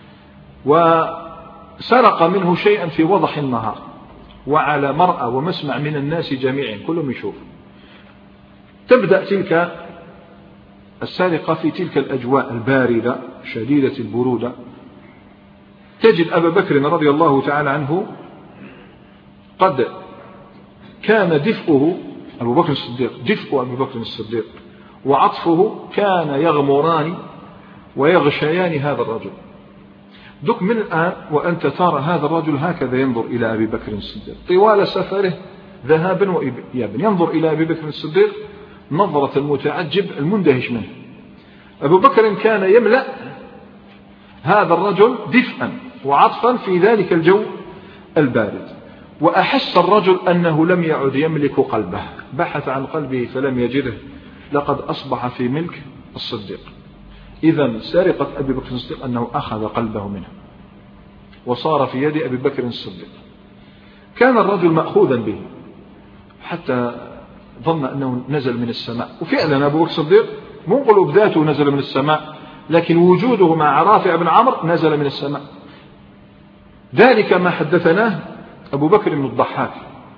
وسرق منه شيئا في وضح النهار وعلى مرأى ومسمع من الناس جميعا، كلهم يشوف. تبدأ تلك السرقة في تلك الأجواء الباردة شديدة البرودة. تجد أبا بكر رضي الله تعالى عنه قد كان دفئه، أبو بكر الصديق دفء أبو بكر الصديق وعطفه كان يغمران ويغشيان هذا الرجل. دك من الآن وأنت ترى هذا الرجل هكذا ينظر إلى أبي بكر الصديق طوال سفره ذهابا وإيابا، ينظر إلى أبي بكر الصديق نظرة المتعجب المندهش منه. أبو بكر كان يملأ هذا الرجل دفئا وعطفا في ذلك الجو البارد. وأحس الرجل أنه لم يعد يملك قلبه، بحث عن قلبه فلم يجده، لقد أصبح في ملك الصديق. إذن سرقة أبي بكر الصديق أنه أخذ قلبه منه وصار في يد أبي بكر الصديق. كان الرجل مأخوذا به حتى ظن أنه نزل من السماء، وفعلا أبو بكر الصديق مو نقول بذاته نزل من السماء، لكن وجوده مع رافع بن عمرو نزل من السماء. ذلك ما حدثناه أبو بكر بن الضحاك،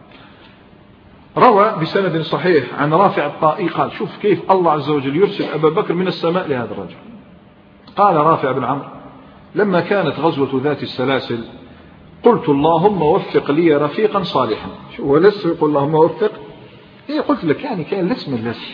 روى بسند صحيح عن رافع الطائي قال: شوف كيف الله عز وجل يرسل أبا بكر من السماء لهذا الرجل. قال رافع بن عمرو: لما كانت غزوة ذات السلاسل قلت اللهم وفق لي رفيقا صالحا. شو هو لسه يقول اللهم وفق؟ إيه قلت لك يعني كان لسم اللسم،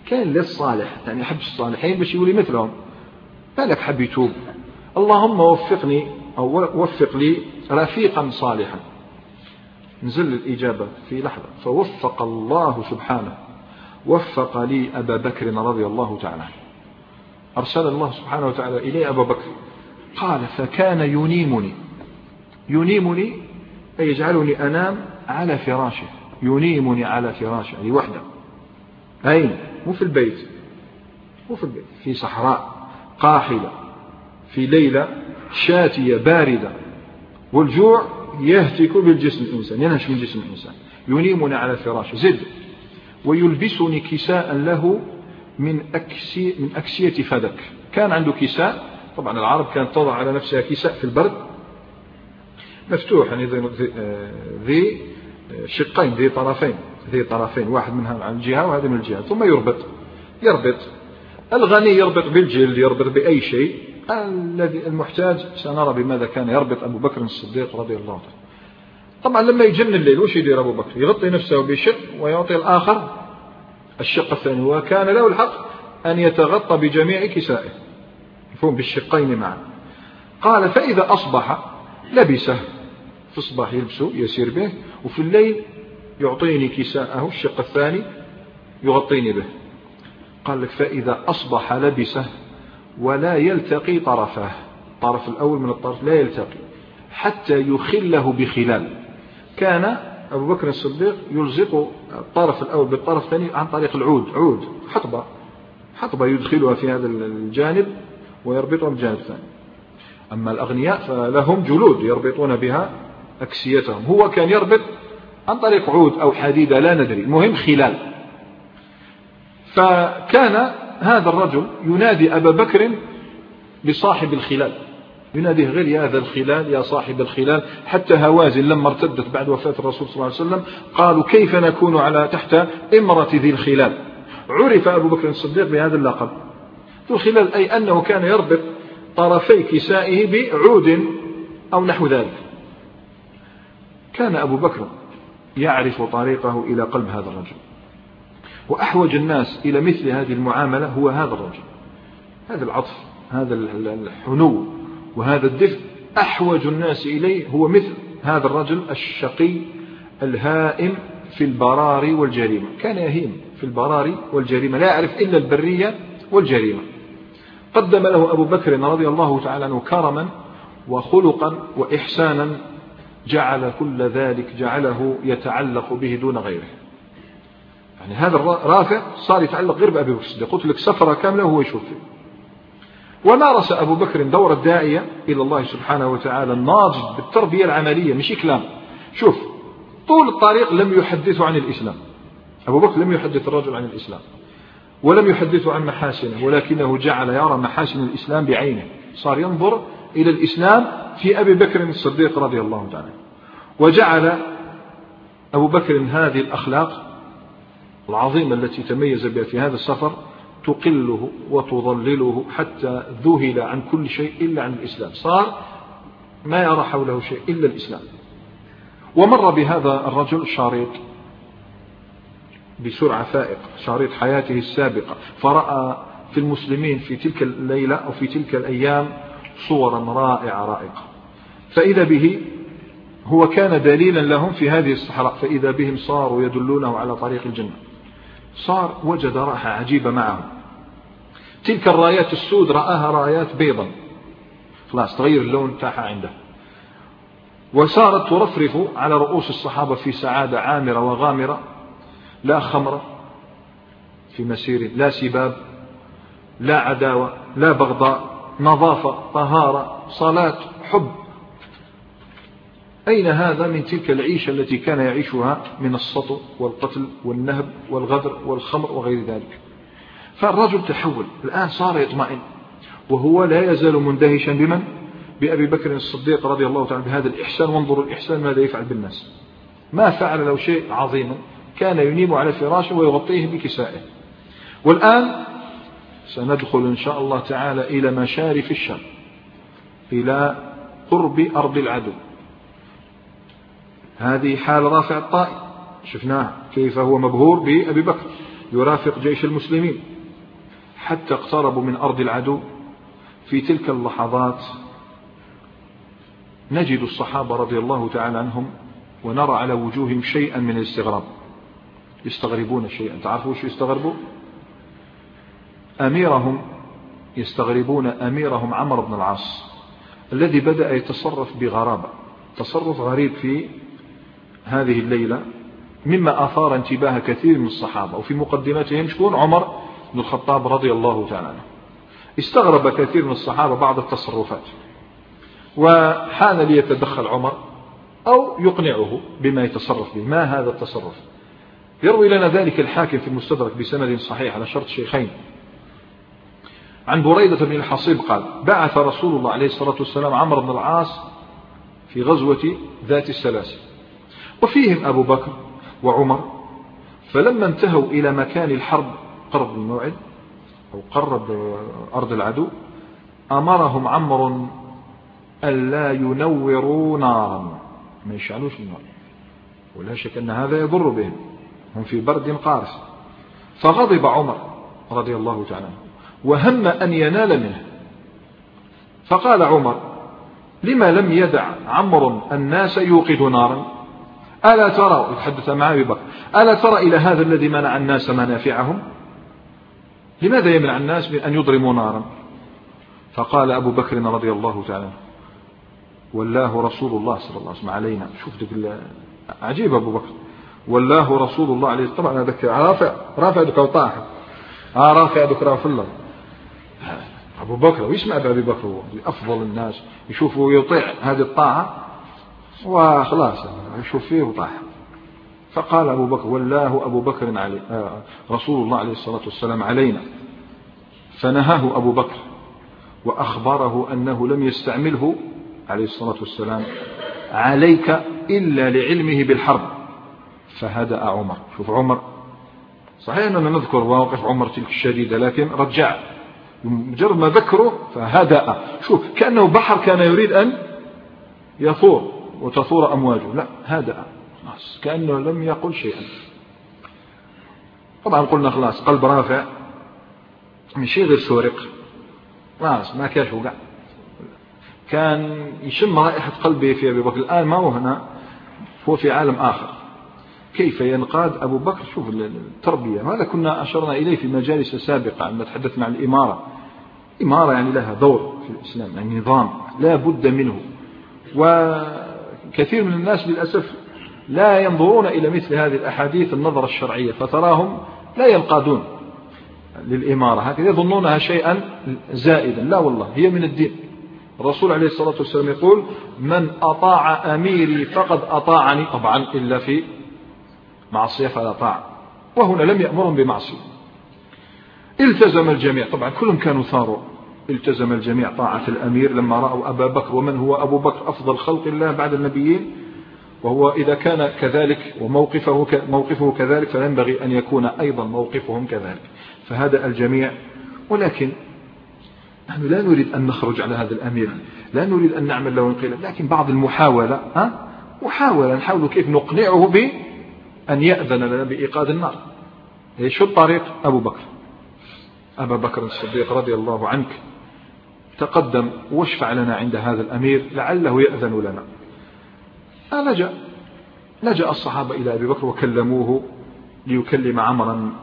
كان للصالح يعني حب الصالحين باش يولي مثلهم، بالك حب يتوب، اللهم وفقني أو وفق لي رفيقا صالحا، نزل الإجابة في لحظة، فوفق الله سبحانه وفق لي أبا بكر رضي الله تعالى، أرسل الله سبحانه وتعالى إليه أبا بكر. قال فكان ينيمني، ينيمني أي يجعلني أنام على فراشه، ينيمني على فراشه يعني وحده، أين؟ مو في البيت، مو في البيت، في صحراء قاحلة في ليلة شاتية باردة، والجوع يهتك بالجسم الإنسان، ينهش من جسم الإنسان، ينيمني على فراشه. زد ويلبسني كساء له من أكسي من أكسية فدك، كان عنده كساء، طبعا العرب كانت تضع على نفسها كساء في البرد مفتوح يعني ذي شقين ذي طرفين، ذي طرفين، واحد منها عن الجهة وهذا من الجهة، ثم يربط يربط الغني يربط بالجلد، يربط بأي شيء، الذي المحتاج سنرى بماذا كان يربط أبو بكر الصديق رضي الله عنه. طبعا لما يجن الليل وش يدير أبو بكر؟ يغطي نفسه بشق ويعطي الآخر الشق الثاني، وكان له الحق أن يتغطى بجميع كسائه، يفهم بالشقين معا. قال فإذا أصبح لبسه، في الصباح يلبسه يسير به، وفي الليل يعطيني كساءه الشق الثاني يغطيني به. قال لك فإذا أصبح لبسه ولا يلتقي طرفه، الطرف الأول من الطرف لا يلتقي حتى يخله بخلال. كان أبو بكر الصديق يلزق الطرف الأول بالطرف الثاني عن طريق العود، عود حطبة، حطبة يدخلها في هذا الجانب ويربطها بالجانب الثاني. أما الأغنياء فلهم جلود يربطون بها أكسيتهم، هو كان يربط عن طريق عود أو حديدة لا ندري، المهم خلال. فكان هذا الرجل ينادي أبا بكر بصاحب الخلال، يناديه غير يا ذا الخلال، يا صاحب الخلال. حتى هوازن لما ارتدت بعد وفاة الرسول صلى الله عليه وسلم قالوا كيف نكون على تحت إمرة ذي الخلال. عرف أبو بكر الصديق بهذا اللقب ذو الخلال، أي أنه كان يربط طرفي كسائه بعود أو نحو ذلك. كان أبو بكر يعرف طريقه إلى قلب هذا الرجل، وأحوج الناس إلى مثل هذه المعاملة هو هذا الرجل، هذا العطف، هذا الحنو وهذا الدفء، أحوج الناس إليه هو مثل هذا الرجل الشقي الهائم في البرار والجريمة. كان يهيم في البرار والجريمة، لا يعرف إلا البرية والجريمة. قدم له أبو بكر رضي الله تعالى عنه كرما وخلقا وإحسانا، جعل كل ذلك جعله يتعلق به دون غيره. يعني هذا الرافع صار يتعلق غير بأبي بكر الصديق، قلت لك سفرة كاملة وهو يشوف فيه. ومارس أبو بكر دور الداعية إلى الله سبحانه وتعالى الناضج بالتربية العملية مش كلام. شوف طول الطريق لم يحدث عن الإسلام، أبو بكر لم يحدث الرجل عن الإسلام ولم يحدث عن محاسنه، ولكنه جعل يرى محاسن الإسلام بعينه، صار ينظر إلى الإسلام في أبي بكر الصديق رضي الله تعالى. وجعل أبو بكر هذه الأخلاق العظيمة التي تميز بها في هذا السفر تقله وتضلله حتى ذهل عن كل شيء إلا عن الإسلام، صار ما يرى حوله شيء إلا الإسلام. ومر بهذا الرجل شريط بسرعة فائقة، شريط حياته السابقة، فرأى في المسلمين في تلك الليلة أو في تلك الأيام صورا رائعة رائقة، فإذا به هو كان دليلا لهم في هذه الصحراء، فإذا بهم صاروا يدلونه على طريق الجنة. صار وجد راحة عجيبة معهم، تلك الرايات السود رآها رايات بيضا، خلاص تغير اللون تاعها عنده، وصارت ترفرف على رؤوس الصحابة في سعادة عامرة وغامرة، لا خمر في مسير، لا سباب، لا عداوة، لا بغضاء، نظافة، طهارة، صلاة، حب. أين هذا من تلك العيشة التي كان يعيشها من السطو والقتل والنهب والغدر والخمر وغير ذلك؟ فالرجل تحول الآن، صار يطمئن، وهو لا يزال مندهشا بمن؟ بأبي بكر الصديق رضي الله تعالى بهذا الإحسان. وانظروا الإحسان ماذا يفعل بالناس، ما فعل له شيء عظيما، كان ينيم على فراشه ويغطيه بكسائه. والآن سندخل إن شاء الله تعالى إلى مشارف الشام، إلى قرب أرض العدو. هذه حال رافع الطائي، شفناها كيف هو مبهور بأبي بكر، يرافق جيش المسلمين حتى اقتربوا من أرض العدو. في تلك اللحظات نجد الصحابة رضي الله تعالى عنهم ونرى على وجوههم شيئا من الاستغراب، يستغربون شيئا. تعرفوا شو يستغربوا؟ أميرهم يستغربون أميرهم عمرو بن العاص الذي بدأ يتصرف بغرابة، تصرف غريب في هذه الليلة، مما أثار انتباه كثير من الصحابة، وفي مقدمتهم شكون؟ عمر بن الخطاب رضي الله تعالى عنه. استغرب كثير من الصحابة بعض التصرفات، وحان ليتدخل عمر أو يقنعه بما يتصرف به. ما هذا التصرف؟ يروي لنا ذلك الحاكم في المستدرك بسند صحيح على شرط الشيخين عن بريدة بن الحصيب قال: بعث رسول الله عليه الصلاة والسلام عمرو بن العاص في غزوة ذات السلاسل، وفيهم أبو بكر وعمر، فلما انتهوا إلى مكان الحرب قرب الموعد أو قرب أرض العدو، أمرهم عمرو ألا ينوروا نارا، ما يشعلوش النار، ولا شك أن هذا يضر بهم، هم في برد قارس. فغضب عمر رضي الله تعالى عنه وهم أن ينال منه، فقال عمر: لما لم يدع عمرو الناس يوقد نارا؟ ألا ترى، يتحدث مع أبي بكر، ألا ترى إلى هذا الذي منع الناس منافعهم؟ لماذا يمنع الناس من أن يضرموا نارا؟ فقال أبو بكر رضي الله تعالى عنه: والله رسول الله صلى الله عليه وسلم علينا. شوف عجيب أبو بكر، والله رسول الله عليه. طبعا هذاك رافع رافع دك وطاح، آه رافع دك رافع الله. أبو بكر ويسمع بأبي بكر، هو أفضل الناس، يشوفه يطيع هذه الطاعة وخلاص يشوف فيه وطاح. فقال أبو بكر: والله أبو بكر علي آه رسول الله عليه الصلاة والسلام علينا. فنهاه أبو بكر وأخبره أنه لم يستعمله عليه الصلاة والسلام عليك إلا لعلمه بالحرب. فهدأ عمر. شوف عمر، صحيح أننا نذكر مواقف عمر تلك الشديدة، لكن رجع مجرد ما ذكره فهدأ. شوف كأنه بحر كان يريد أن يثور وتثور أمواجه، لا هدأ كأنه لم يقل شيئا. طبعا قلنا خلاص قلب رافع من شيء غير سورق، خلاص ما كاش وقع، كان يشم رائحة قلبه في أبي بكر. الآن ما هو هنا، هو في عالم آخر. كيف ينقاد أبو بكر؟ شوف التربية، وهذا كنا أشرنا إليه في مجالس سابقة عندما تحدثنا عن الإمارة. إمارة يعني لها دور في الإسلام، يعني نظام لا بد منه، وكثير من الناس للأسف لا ينظرون إلى مثل هذه الأحاديث النظرة الشرعية، فتراهم لا ينقادون للإمارة هكذا، يظنونها شيئا زائدا. لا والله، هي من الدين. الرسول عليه الصلاة والسلام يقول: من أطاع أميري فقد أطاعني، طبعا إلا في معصية فلا طاعة، وهنا لم يأمرهم بمعصية. التزم الجميع، طبعا كلهم كانوا ثاروا، التزم الجميع طاعة الأمير لما رأوا أبا بكر، ومن هو أبو بكر أفضل خلق الله بعد النبيين، وهو إذا كان كذلك وموقفه موقفه كذلك فينبغي أن يكون أيضا موقفهم كذلك. فهدأ الجميع. ولكن نحن لا نريد أن نخرج على هذا الأمير، لا نريد أن نعمل له انقلاب، لكن بعض المحاولة ها محاولة نحاول كيف نقنعه بأن يأذن لنا بإيقاد النار. شو الطريق؟ أبو بكر أبا بكر الصديق رضي الله عنك تقدم واشفع لنا عند هذا الأمير لعله يأذن لنا. لجأ لجأ الصحابة إلى أبي بكر وكلموه ليكلم عمرا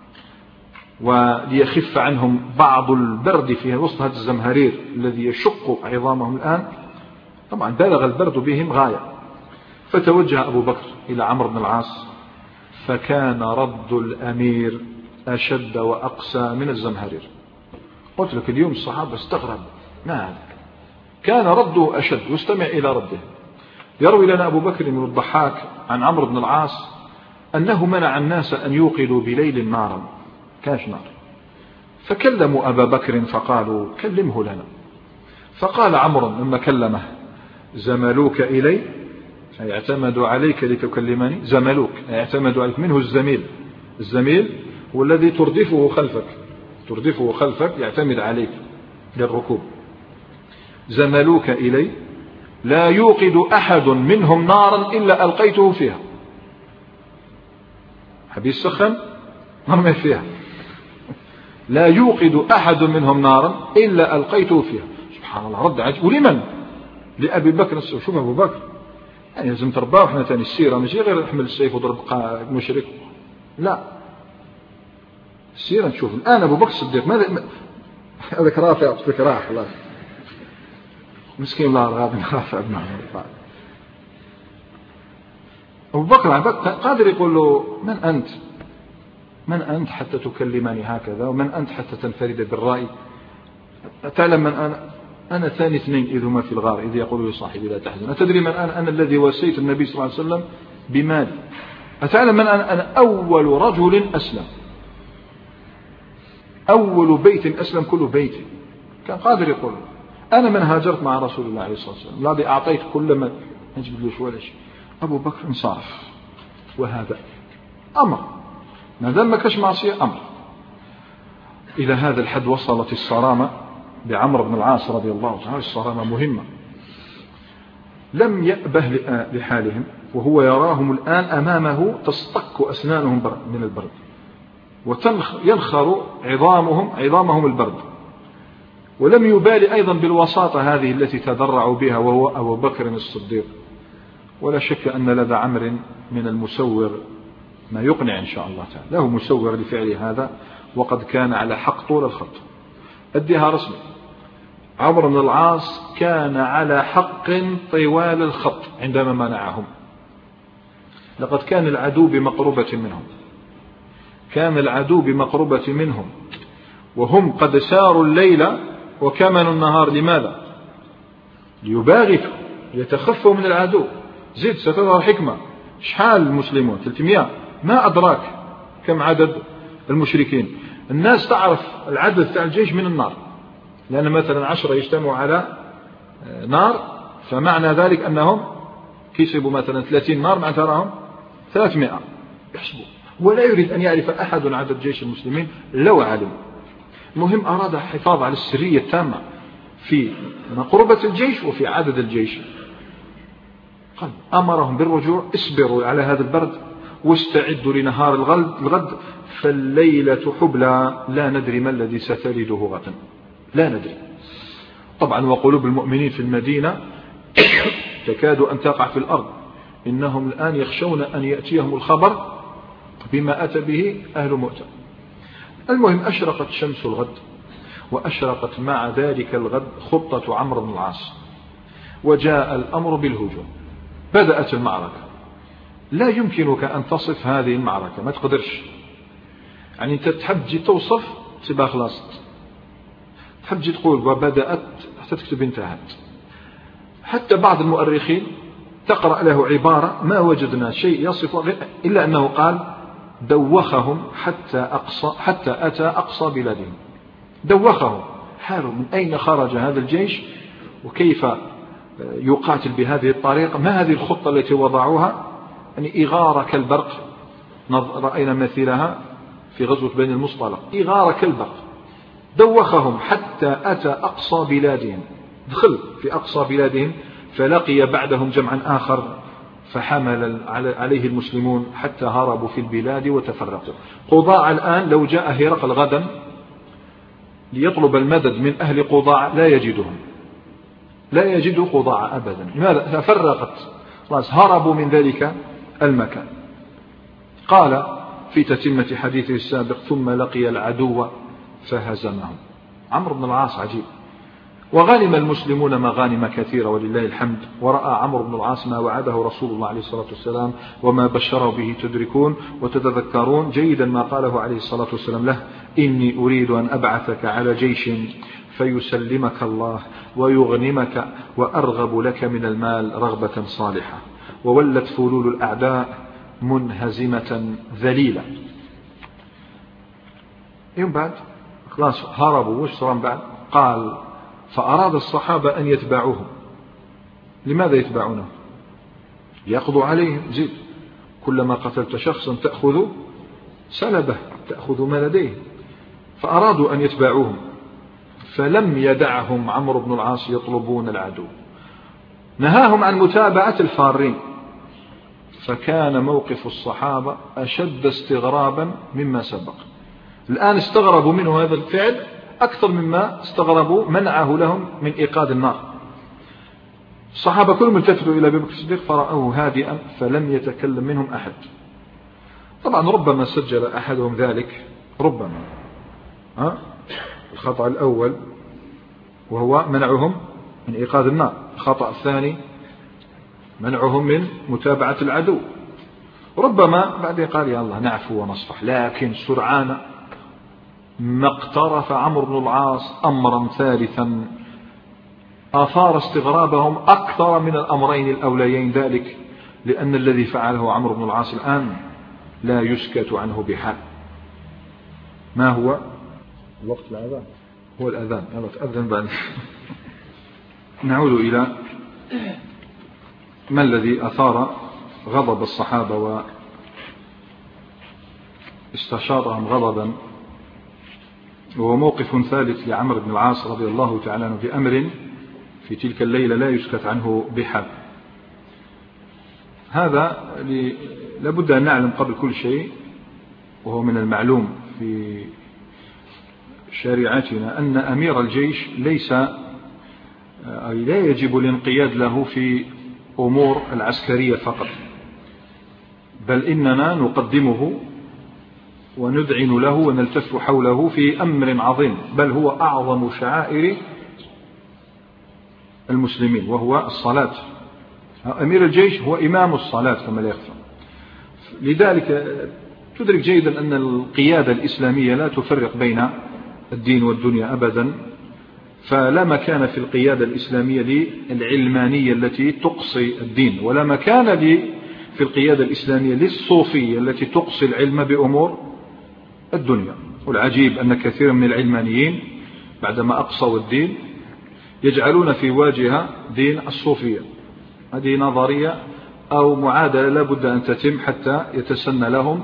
وليخف عنهم بعض البرد في وسط هذا الزمهرير الذي يشق عظامهم الآن. طبعا بلغ البرد بهم غاية. فتوجه أبو بكر إلى عمرو بن العاص، فكان رد الأمير أشد وأقسى من الزمهرير. قلت لك اليوم الصحابة استغرب، ما هذا؟ كان رده أشد، واستمع إلى رده. يروي لنا أبو بكر بن الضحاك عن عمرو بن العاص أنه منع الناس أن يوقدوا بليل نارا، كاش نار، فكلموا أبا بكر فقالوا: كلمه لنا. فقال عمرو لما كلمه: زملوك إلي، أي اعتمدوا عليك لتكلمني، زملوك أي اعتمدوا عليك، منه الزميل، الزميل هو الذي تردفه خلفك، تردفه خلفك يعتمد عليك للركوب. زملوك إلي لا يوقد أحد منهم نارا إلا ألقيته فيها. حبيس سخن مرمي فيها، لا يوقد أحد منهم نارا إلا ألقيته فيها. سبحان الله، رد عجيب. ولمن؟ لأبي بكر. شوف أبو بكر يعني لازم ترباه. احنا ثاني السيرة ماشي غير نحمل السيف وضرب مشرك، لا، السيرة نشوف. الآن أبو بكر الصديق ماذا هذاك رافع فكرة خلاص مسكين الله الغاب رافع ابن عمر. أبو بكر قادر يقول له من أنت؟ من أنت حتى تكلمني هكذا؟ ومن أنت حتى تنفرد بالرأي؟ تعلم من أنا؟ أنا ثاني اثنين إذ هما في الغار إذ يقول لصاحبي لا تحزن. أتدري من أنا؟ أنا الذي وسيت النبي صلى الله عليه وسلم بمالي. أتعلم من أنا؟ أنا أول رجل أسلم، أول بيت أسلم كل بيتي. كان قادر يقول أنا من هاجرت مع رسول الله عليه الصلاة والسلام الذي أعطيت كل ما نجد له ولا شيء. أبو بكر انصرف، وهذا أمر ما دام ما كاش معصية أمر. إلى هذا الحد وصلت الصرامة بعمرو بن العاص رضي الله عنه. الصرامة مهمة. لم يأبه لحالهم وهو يراهم الآن أمامه تصطك أسنانهم من البرد وينخر عظامهم عظامهم البرد. ولم يبالي أيضا بالوساطة هذه التي تدرعوا بها وهو أبو بكر الصديق. ولا شك أن لدى عمرو من المسور ما يقنع إن شاء الله تعالى. له مسور لفعل هذا وقد كان على حق طول الخط. أديها رسمي، عمرو بن العاص كان على حق طوال الخط عندما منعهم. لقد كان العدو بمقربة منهم، كان العدو بمقربة منهم وهم قد ساروا الليل وكمنوا النهار. لماذا؟ ليباغتوا يتخفوا من العدو. زيد ستظهر حكمة. شحال المسلمون؟ ثلاثمائة. ما أدراك كم عدد المشركين؟ الناس تعرف العدد تاع الجيش من النار، لأن مثلا عشرة يجتمعوا على نار فمعنى ذلك أنهم كسبوا مثلا ثلاثين نار مع تراهم ثلاثمائة يحسبوا. ولا يريد أن يعرف أحد عدد جيش المسلمين لو علم. المهم أراد الحفاظ على السرية التامة في مقربة الجيش وفي عدد الجيش. قال أمرهم بالرجوع، اصبروا على هذا البرد واستعدوا لنهار الغد، فالليلة حبلى لا ندري ما الذي ستلده غدا، لا ندري. طبعا وقلوب المؤمنين في المدينة تكاد أن تقع في الأرض. إنهم الآن يخشون أن يأتيهم الخبر بما أتى به أهل مؤتة. المهم أشرقت شمس الغد، وأشرقت مع ذلك الغد خطة عمرو بن العاص، وجاء الأمر بالهجوم. بدأت المعركة. لا يمكنك أن تصف هذه المعركة، ما تقدرش. يعني أنت تحب تجي توصف تبقى خلاص، تحب تجي تقول وبدأت حتى تكتب انتهت. حتى بعض المؤرخين تقرأ له عبارة ما وجدنا شيء يصف إلا أنه قال دوخهم حتى أقصى حتى أتى أقصى بلادهم. دوخهم، حالوا من أين خرج هذا الجيش وكيف يقاتل بهذه الطريقة؟ ما هذه الخطة التي وضعوها؟ يعني إغارة كالبرق، رأينا مثيلها في غزوة بني المصطلق، إغارة كالبرق. دوخهم حتى أتى أقصى بلادهم، دخل في أقصى بلادهم، فلقي بعدهم جمعا آخر فحمل عليه المسلمون حتى هربوا في البلاد وتفرقوا. قضاع الآن لو جاء هرقل غدا ليطلب المدد من أهل قضاع لا يجدهم، لا يجد قضاع أبدا. لماذا؟ تفرقت، خلاص هربوا من ذلك المكان. قال في تتمة حديثه السابق ثم لقي العدو فهزمهم. عمرو بن العاص عجيب. وغنم المسلمون مغانم كثيرة ولله الحمد. ورأى عمرو بن العاص ما وعده رسول الله عليه الصلاة والسلام وما بشره به. تدركون وتتذكرون جيدا ما قاله عليه الصلاة والسلام له إني أريد أن أبعثك على جيش فيسلمك الله ويغنمك وأرغب لك من المال رغبة صالحة. وولت فلول الأعداء منهزمة ذليلة. يوم بعد خلاص هربوا. وش صار بعد؟ قال فأراد الصحابة أن يتبعوهم. لماذا يتبعونه؟ يقضوا عليهم. زيد كلما قتلت شخصا تأخذ سلبه، تأخذ ما لديه. فأرادوا أن يتبعوهم، فلم يدعهم عمرو بن العاص يطلبون العدو. نهاهم عن متابعة الفارين، فكان موقف الصحابة أشد استغرابا مما سبق. الآن استغربوا منه هذا الفعل أكثر مما استغربوا منعه لهم من إيقاد النار. الصحابة كلهم التفتوا إلى أبي بكر الصديق فرأوه هادئا فلم يتكلم منهم أحد. طبعا ربما سجل أحدهم ذلك، ربما ها الخطأ الأول وهو منعهم من إيقاد النار، الخطأ الثاني منعهم من متابعة العدو، ربما بعدين قال يا الله نعفو ونصفح. لكن سرعان ما اقترف عمرو بن العاص أمرا ثالثا أثار استغرابهم أكثر من الأمرين الأوليين، ذلك لأن الذي فعله عمرو بن العاص الآن لا يسكت عنه بحال. ما هو وقت الأذان؟ هو الأذان، يلا تأذن بعد. نعود إلى ما الذي أثار غضب الصحابة واستشارهم غضبا، وهو موقف ثالث لعمرو بن العاص رضي الله تعالى عنه بأمر في تلك الليلة لا يسكت عنه بحال. هذا لابد أن نعلم قبل كل شيء، وهو من المعلوم في شريعتنا، أن أمير الجيش ليس لا يجب الانقياد له في أمور العسكرية فقط، بل إننا نقدمه وندعن له ونلتف حوله في أمر عظيم، بل هو أعظم شعائر المسلمين وهو الصلاة. أمير الجيش هو إمام الصلاة كما لا يخفى. لذلك تدرك جيدا أن القيادة الإسلامية لا تفرق بين الدين والدنيا أبدا، فلا مكان في القيادة الإسلامية للعلمانية التي تقصي الدين، ولا مكان في القيادة الإسلامية للصوفية التي تقصي العلم بأمور الدنيا. والعجيب أن كثير من العلمانيين بعدما أقصوا الدين يجعلون في واجهة دين الصوفية. هذه نظرية أو معادلة لا بد أن تتم حتى يتسنى لهم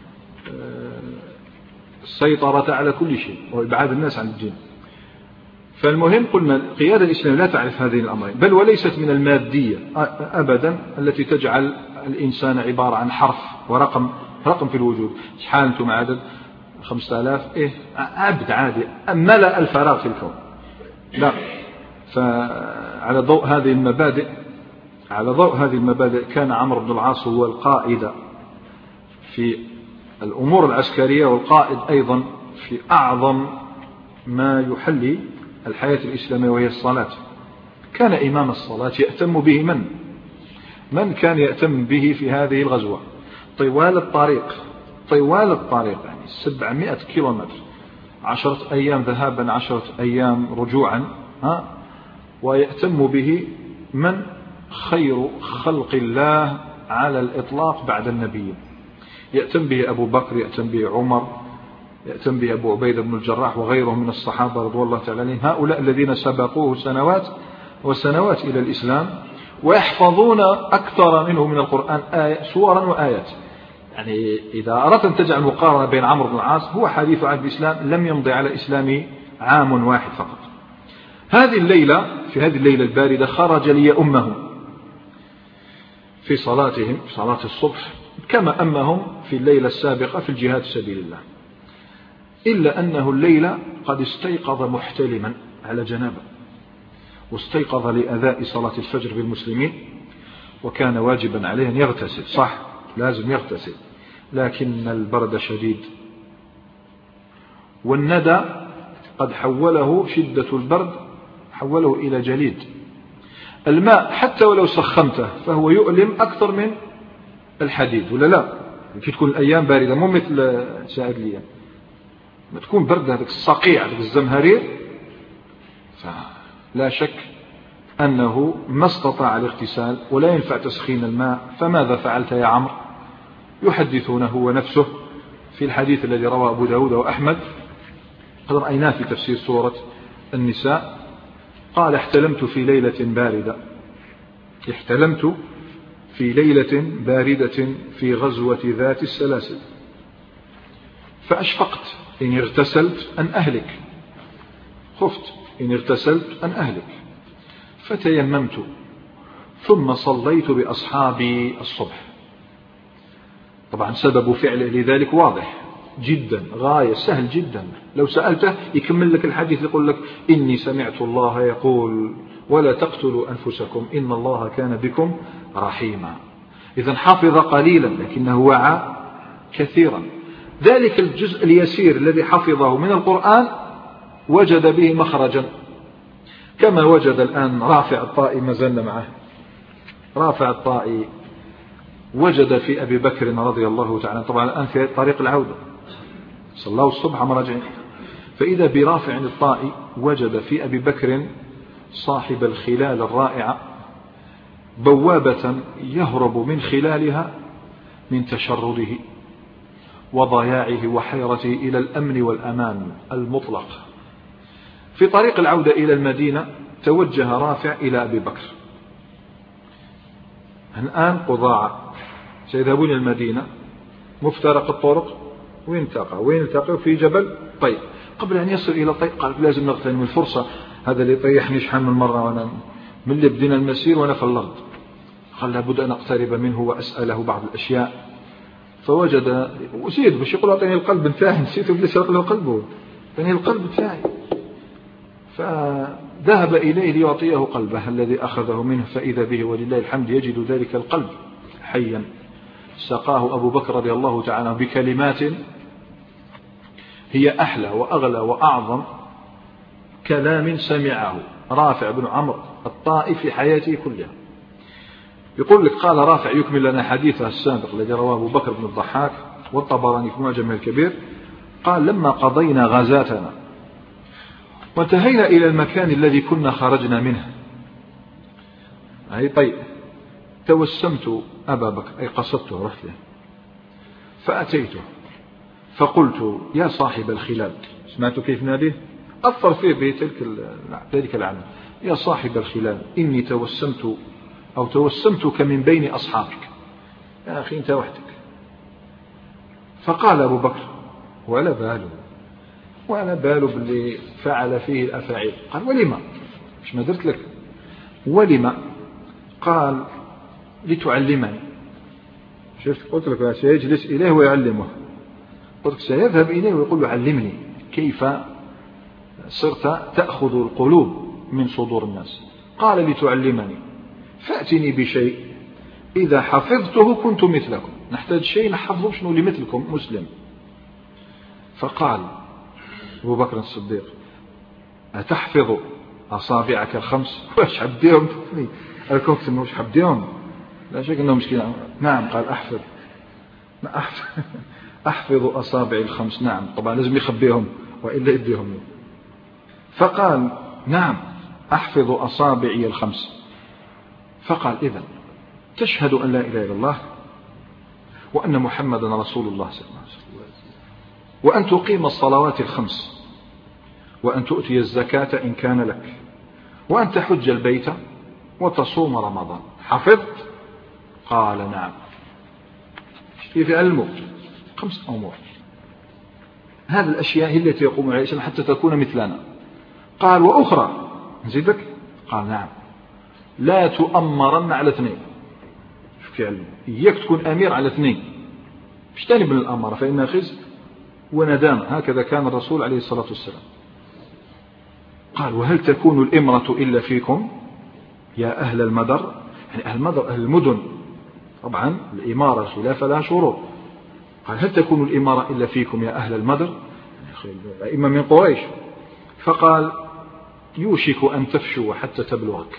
السيطرة على كل شيء وإبعاد الناس عن الدين. فالمهم قلنا القيادة الإسلامية لا تعرف هذه الأمرين، بل وليست من المادية أبدا التي تجعل الإنسان عبارة عن حرف ورقم، رقم في الوجود. شحال أنتم عدد؟ خمسة آلاف، إيه عبد عادي ملأ الفراغ في الكون. لا، فعلى ضوء هذه المبادئ على ضوء هذه المبادئ كان عمرو بن العاص هو القائد في الأمور العسكرية، والقائد أيضا في أعظم ما يحلي الحياة الإسلامية وهي الصلاة. كان إمام الصلاة يأتم به من؟ من كان يأتم به في هذه الغزوة طوال الطريق طوال الطريق يعني سبعمائة كيلومتر، عشرة أيام ذهابا عشرة أيام رجوعا، ها؟ ويأتم به من؟ خير خلق الله على الإطلاق بعد النبي. يأتم به أبو بكر، يأتم به عمر، يأتم به أبو عبيدة بن الجراح وغيرهم من الصحابة رضوان الله تعالى عليهم، هؤلاء الذين سبقوه سنوات وسنوات إلى الإسلام ويحفظون أكثر منه من القرآن آية سورا وآيات. يعني إذا أردت أن تجعل مقارنة بين عمرو بن العاص، هو حديث عهد الإسلام لم يمضي على إسلامه عام واحد فقط. هذه الليلة في هذه الليلة الباردة خرج ليأمهم في صلاتهم في صلاة الصبح كما أمهم في الليلة السابقة في الجهاد في سبيل الله، إلا أنه الليلة قد استيقظ محتلما على جنابه، واستيقظ لأداء صلاة الفجر بالمسلمين، وكان واجبا عليه أن يغتسل، صح لازم يغتسل، لكن البرد شديد والندى قد حوله شدة البرد حوله إلى جليد. الماء حتى ولو سخنته فهو يؤلم أكثر من الحديد، ولا لا؟ كي تكون الأيام باردة مو مثل سائر الأيام، ما تكون برد هذاك الصقيع هذاك الزمهرير، فلا شك أنه ما استطاع الاغتسال ولا ينفع تسخين الماء. فماذا فعلت يا عمرو؟ يحدثونه هو نفسه في الحديث الذي رواه أبو داود وأحمد قد رأيناه في تفسير سورة النساء. قال احتلمت في ليلة باردة احتلمت في ليلة باردة في غزوة ذات السلاسل، فأشفقت إن اغتسلت أن أهلك، خفت إن اغتسلت أن أهلك، فتيممت ثم صليت بأصحابي الصبح. طبعا سبب فعله لذلك واضح جدا، غاية سهل جدا. لو سألته يكمل لك الحديث، يقول لك إني سمعت الله يقول ولا تقتلوا أنفسكم إن الله كان بكم رحيما. إذا حفظ قليلا لكنه وعى كثيرا. ذلك الجزء اليسير الذي حفظه من القرآن وجد به مخرجا، كما وجد الآن رافع الطائي، ما زلنا معه. رافع الطائي وجد في أبي بكر رضي الله تعالى، طبعا الآن في طريق العودة، صلوا الصبح مرجعين، فإذا برافع الطائي وجد في أبي بكر صاحب الخلال الرائعة بوابة يهرب من خلالها من تشرده وضياعه وحيرته إلى الأمن والأمان المطلق. في طريق العودة إلى المدينة توجه رافع إلى أبي بكر. الآن قضاعة سيذهبون إلى المدينة، مفترق الطرق، وين التقى وين التقى في جبل طيب. قبل أن يصل إلى طيب قال لازم نغتنم الفرصة، هذا اللي طيحني شحال من مرة وأنا من اللي بدينا المسير وأنا في الأرض، قال لابد أن أقترب منه وأسأله بعض الأشياء. فوجد وزيد باش يقول أعطيني القلب نتاعي، نسيته بلي سرق له قلبه، أعطيني القلب نتاعي. فذهب إليه ليعطيه قلبه الذي أخذه منه، فإذا به ولله الحمد يجد ذلك القلب حيا. سقاه أبو بكر رضي الله تعالى بكلمات هي أحلى وأغلى وأعظم كلام سمعه رافع بن عمرو الطائي في حياته كلها. يقول لك قال رافع يكمل لنا حديثه السابق الذي رواه أبو بكر بن الضحاك والطبراني في معجم الكبير، قال لما قضينا غزاتنا وانتهينا إلى المكان الذي كنا خرجنا منه، أي طيب توسمت أبا بكر، أي قصدته رحت له فأتيته فقلت يا صاحب الخلال، سمعت كيف ناديه؟ أثر فيه بتلك ذلك العمل، يا صاحب الخلال إني توسمت أو توسمتك من بين أصحابك، يا أخي أنت وحدك. فقال أبو بكر ولا باله ولا باله باللي فعل فيه الأفاعيل. قال ولما؟ مش ما درت لك؟ ولما؟ قال لتعلمني. شفت قلت لك سيجلس إليه ويعلمه، قلت لك سيذهب إليه ويقول له علمني كيف صرت تأخذ القلوب من صدور الناس. قال لتعلمني فأتني بشيء إذا حفظته كنت مثلكم، نحتاج شيء نحفظه شنو لمثلكم مسلم. فقال أبو بكر الصديق أتحفظ أصابعك الخمس؟ واش حبديهم الكوكس واش حبديهم؟ لا شك أنه مشكلة. نعم قال أحفظ أحفظ, أحفظ أصابعي الخمس. نعم طبعا لازم يخبيهم وإلا يديهم. فقال نعم أحفظ أصابعي الخمس. فقال إذن تشهد أن لا إله إلا الله وأن محمدا رسول الله صلى الله عليه وسلم، وأن تقيم الصلوات الخمس، وأن تؤتي الزكاة إن كان لك، وأن تحج البيت وتصوم رمضان. حفظت؟ قال نعم. كيف علمه؟ خمس أمور، هذه الأشياء هي التي يقوم عليها الإنسان حتى تكون مثلنا. قال وأخرى نزيدك؟ قال نعم لا تؤمرن على اثنين. شوف يعلم إياك تكون أمير على اثنين، اجتنب من الأمر فإنها خزي وندامة، هكذا كان الرسول عليه الصلاة والسلام. قال وهل تكون الإمرة إلا فيكم يا أهل المدر؟ يعني أهل المدر أهل المدن، طبعا الإمارة الخلافة لها شروط. قال هل تكون الإمارة إلا فيكم يا أهل المدر؟ إما من قريش. فقال يوشك أن تفشوا حتى تبلغك،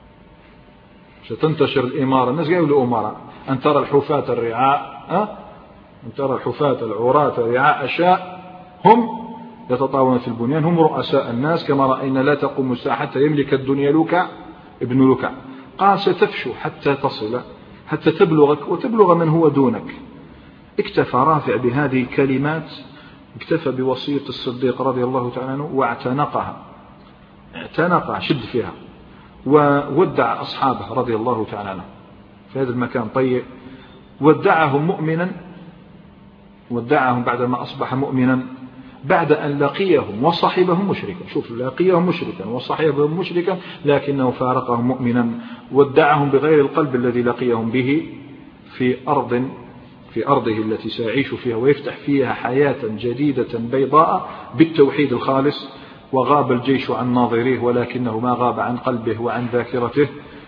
ستنتشر الإمارة. الناس قالوا أمراء أن ترى الحفاة الرعاء أه؟ أن ترى الحفاة العراة رعاء أشاء هم يتطاولون في البنيان، هم رؤساء الناس كما رأينا لا تقوم الساعة حتى يملك الدنيا لكع ابن لكع. قال ستفشو حتى تصل حتى تبلغك وتبلغ من هو دونك. اكتفى رافع بهذه الكلمات، اكتفى بوصية الصديق رضي الله تعالى عنه واعتنقها، اعتنقها شد فيها، وودع أصحابه رضي الله تعالى عنه في هذا المكان طيب. ودعهم مؤمنا، ودعهم بعدما أصبح مؤمنا بعد أن لقيهم وصحبهم مشركا. شوف لقيهم مشركا وصحبهم مشركا لكنه فارقهم مؤمنا. ودعهم بغير القلب الذي لقيهم به في أرض في أرضه التي سيعيش فيها ويفتح فيها حياة جديدة بيضاء بالتوحيد الخالص. وغاب الجيش عن ناظريه ولكنه ما غاب عن قلبه وعن ذاكرته.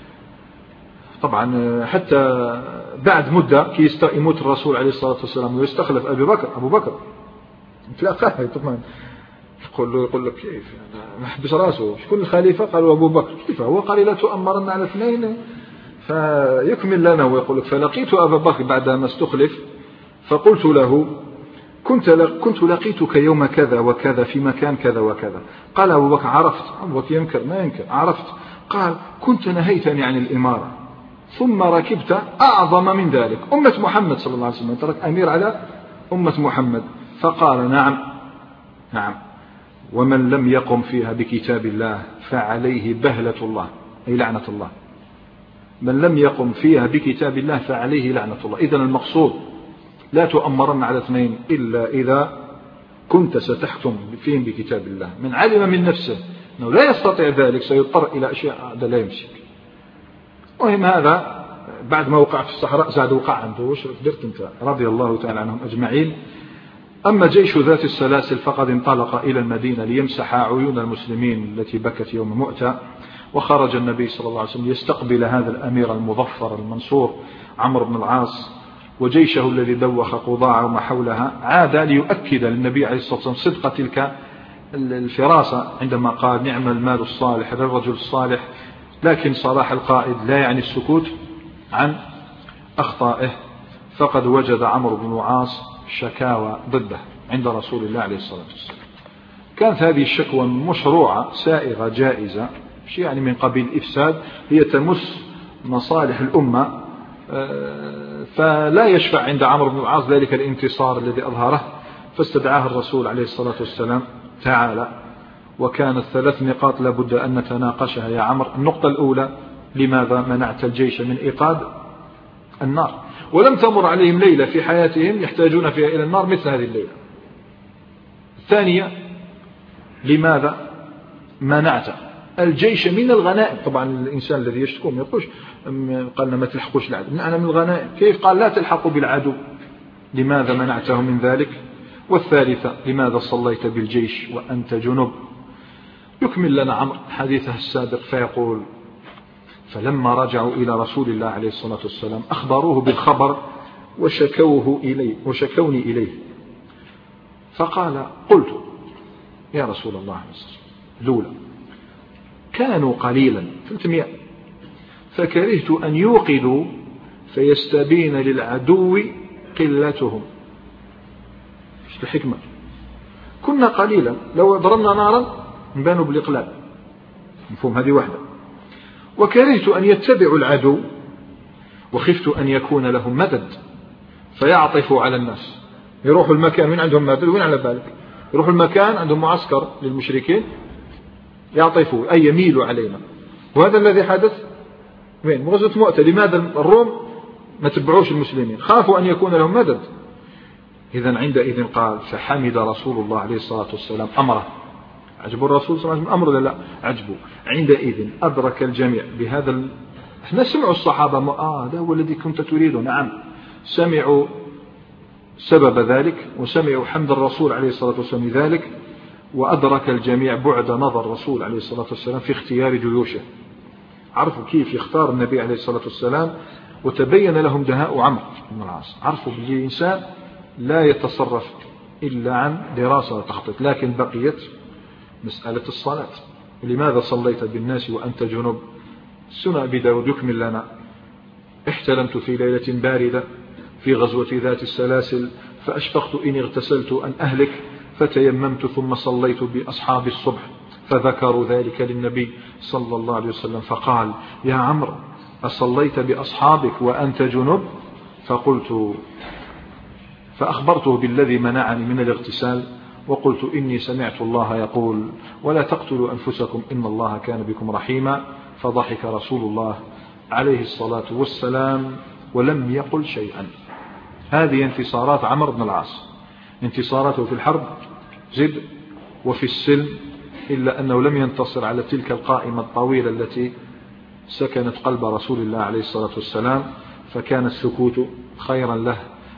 طبعا حتى بعد مدة كي يموت الرسول عليه الصلاة والسلام ويستخلف أبي بكر أبو بكر تلاقاه طبعا يقول له يقول لك كيف محبس راسه شكون الخليفة؟ قالوا أبو بكر. كيف هو؟ قال لا تؤمرن على اثنين. فيكمل لنا ويقول لك فلقيت أبا بكر بعدما استخلف فقلت له كنت كنت لقيتك يوم كذا وكذا في مكان كذا وكذا. قال أبو بكر عرفت. أبو بكر ينكر ما ينكر عرفت. قال كنت نهيتني عن الإمارة ثم ركبت أعظم من ذلك أمة محمد صلى الله عليه وسلم ترك أمير على أمة محمد. فقال نعم نعم ومن لم يقم فيها بكتاب الله فعليه بهلة الله أي لعنة الله. من لم يقم فيها بكتاب الله فعليه لعنة الله. إذن المقصود لا تؤمرن على اثنين إلا إذا كنت ستحكم فيهم بكتاب الله. من علم من نفسه أنه لا يستطيع ذلك سيضطر إلى أشياء هذا لا يمسك. وهم هذا بعد ما وقع في الصحراء زاد وقع عنده وش درت انت رضي الله تعالى عنهم أجمعين. أما جيش ذات السلاسل فقد انطلق إلى المدينة ليمسح عيون المسلمين التي بكت يوم مؤتة. وخرج النبي صلى الله عليه وسلم يستقبل هذا الأمير المظفر المنصور عمرو بن العاص وجيشه الذي دوخ قضاعة وما حولها. عاد ليؤكد للنبي عليه الصلاة والسلام صدق تلك الفراسة عندما قال نعم المال الصالح للرجل الصالح. لكن صلاح القائد لا يعني السكوت عن أخطائه. فقد وجد عمرو بن العاص شكاوى ضده عند رسول الله عليه الصلاة والسلام. كانت هذه الشكوى مشروعة سائغة جائزة شيء يعني من قبيل إفساد هي تمس مصالح الأمة. فلا يشفع عند عمرو بن العاص ذلك الانتصار الذي أظهره. فاستدعاه الرسول عليه الصلاة والسلام تعالى. وكانت ثلاث نقاط لابد أن نتناقشها يا عمرو. النقطة الأولى لماذا منعت الجيش من إيقاد النار؟ ولم تمر عليهم ليلة في حياتهم يحتاجون فيها إلى النار مثل هذه الليلة. الثانية لماذا منعت الجيش من الغنائم؟ طبعا الإنسان الذي يشتكو ما يقولش قالنا ما تلحقوش العدو منعنا من الغنائم. كيف قال لا تلحقوا بالعدو؟ لماذا منعته من ذلك؟ والثالثة لماذا صليت بالجيش وأنت جنب؟ يكمل لنا عمرو حديثه السابق فيقول فلما رجعوا إلى رسول الله عليه الصلاة والسلام أخبروه بالخبر وشكوه إليه وشكوني إليه. فقال قلت يا رسول الله لولا كانوا قليلا ثلاثمائة فكرهت أن يوقدوا فيستبين للعدو قلتهم. ايش الحكمة؟ كنا قليلا لو ضربنا نارا نبانوا بالإقلال مفهوم هذه واحدة. وكرهت أن يتبعوا العدو وخفت أن يكون لهم مدد فيعطفوا على الناس. يروحوا المكان وين عندهم مدد وين على بالك؟ يروحوا المكان عندهم معسكر للمشركين يعطفوا أي يميلوا علينا. وهذا الذي حدث وين؟ غزوة مؤتة. لماذا الروم ما تبعوش المسلمين؟ خافوا أن يكون لهم مدد. إذن عندئذ قال فحمد رسول الله عليه الصلاة والسلام أمره. عجبوا الرسول صلى الله عليه وسلم أمره لا عجبوا. عندئذ أدرك الجميع بهذا ال... احنا سمعوا الصحابة م... آه هذا هو الذي كنت تريده. نعم سمعوا سبب ذلك وسمعوا حمد الرسول عليه الصلاة والسلام ذلك. وأدرك الجميع بعد نظر الرسول عليه الصلاة والسلام في اختيار جيوشه. عرفوا كيف يختار النبي عليه الصلاة والسلام وتبين لهم دهاء عمرو بن العاص. عرفوا باللي إنسان لا يتصرف إلا عن دراسة وتخطيط. لكن بقيت مسألة الصلاة. لماذا صليت بالناس وأنت جنب؟ سنة أبي داود يكمل لنا احتلمت في ليلة باردة في غزوة ذات السلاسل فأشفقت إن اغتسلت أن أهلك فتيممت ثم صليت بأصحاب الصبح فذكروا ذلك للنبي صلى الله عليه وسلم فقال يا عمرو أصليت بأصحابك وأنت جنب؟ فقلت فأخبرته بالذي منعني من الاغتسال وقلت إني سمعت الله يقول ولا تقتلوا أنفسكم إن الله كان بكم رحيما. فضحك رسول الله عليه الصلاة والسلام ولم يقل شيئا. هذه انتصارات عمرو بن العاص. انتصاراته في الحرب زد وفي السلم إلا أنه لم ينتصر على تلك القائمة الطويلة التي سكنت قلب رسول الله عليه الصلاة والسلام. فكان السكوت خيرا له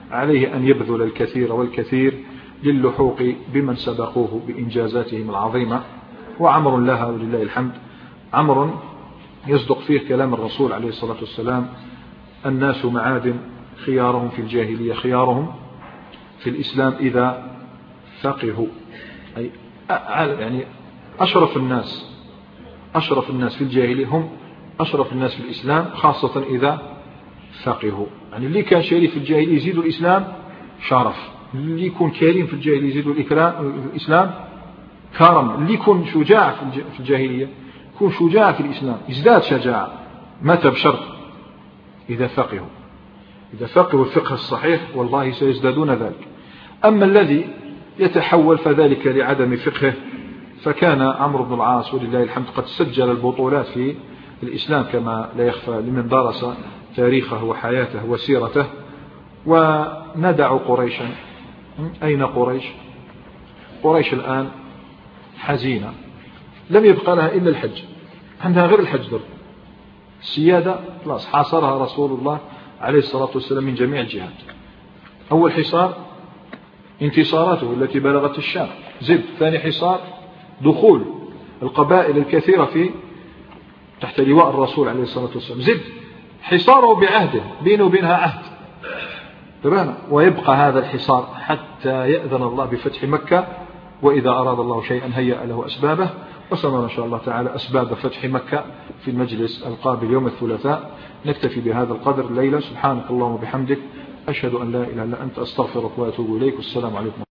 عليه أن يبذل الكثير والكثير للحوق بمن سبقوه بإنجازاتهم العظيمة. وعمر لها ولله الحمد عمر يصدق فيه كلام الرسول عليه الصلاة والسلام: الناس معادن، خيارهم في الجاهلية خيارهم في الإسلام إذا فقهوا. أي يعني أشرف الناس أشرف الناس في الجاهلية هم أشرف الناس في الإسلام، خاصة إذا فقهوا. يعني اللي كان شريف في الجاهلية يزيدوا الإسلام شرف، اللي يكون كريم في الجاهلية يزيدوا الإسلام كرم، اللي يكون شجاع في الجاهلية يكون شجاع في الإسلام يزداد شجاعة. متى؟ بشرط إذا فقهوا إذا فقهوا الفقه الصحيح والله سيزدادون ذلك. أما الذي يتحول فذلك لعدم فقهه. فكان عمرو بن العاص ولله الحمد قد سجل البطولات في الإسلام كما لا يخفى لمن درس تاريخه وحياته وسيرته. وندع قريشا. أين قريش؟ قريش الآن حزينة، لم يبقى لها إلا الحج، عندها غير الحج در. السيادة خلاص حاصرها رسول الله عليه الصلاة والسلام من جميع الجهات. أول حصار انتصاراته التي بلغت الشام، زد. ثاني حصار دخول القبائل الكثيرة في تحت لواء الرسول عليه الصلاة والسلام، زد. حصاره بعهده بينه وبينها عهد، تمام. ويبقى هذا الحصار حتى يأذن الله بفتح مكة، وإذا أراد الله شيئا هيأ له أسبابه. وسنرى إن شاء الله تعالى أسباب فتح مكة في المجلس القابل يوم الثلاثاء. نكتفي بهذا القدر الليلة. سبحانك اللهم وبحمدك، أشهد أن لا إله إلا أنت، أستغفرك وأتوب إليك. والسلام عليكم.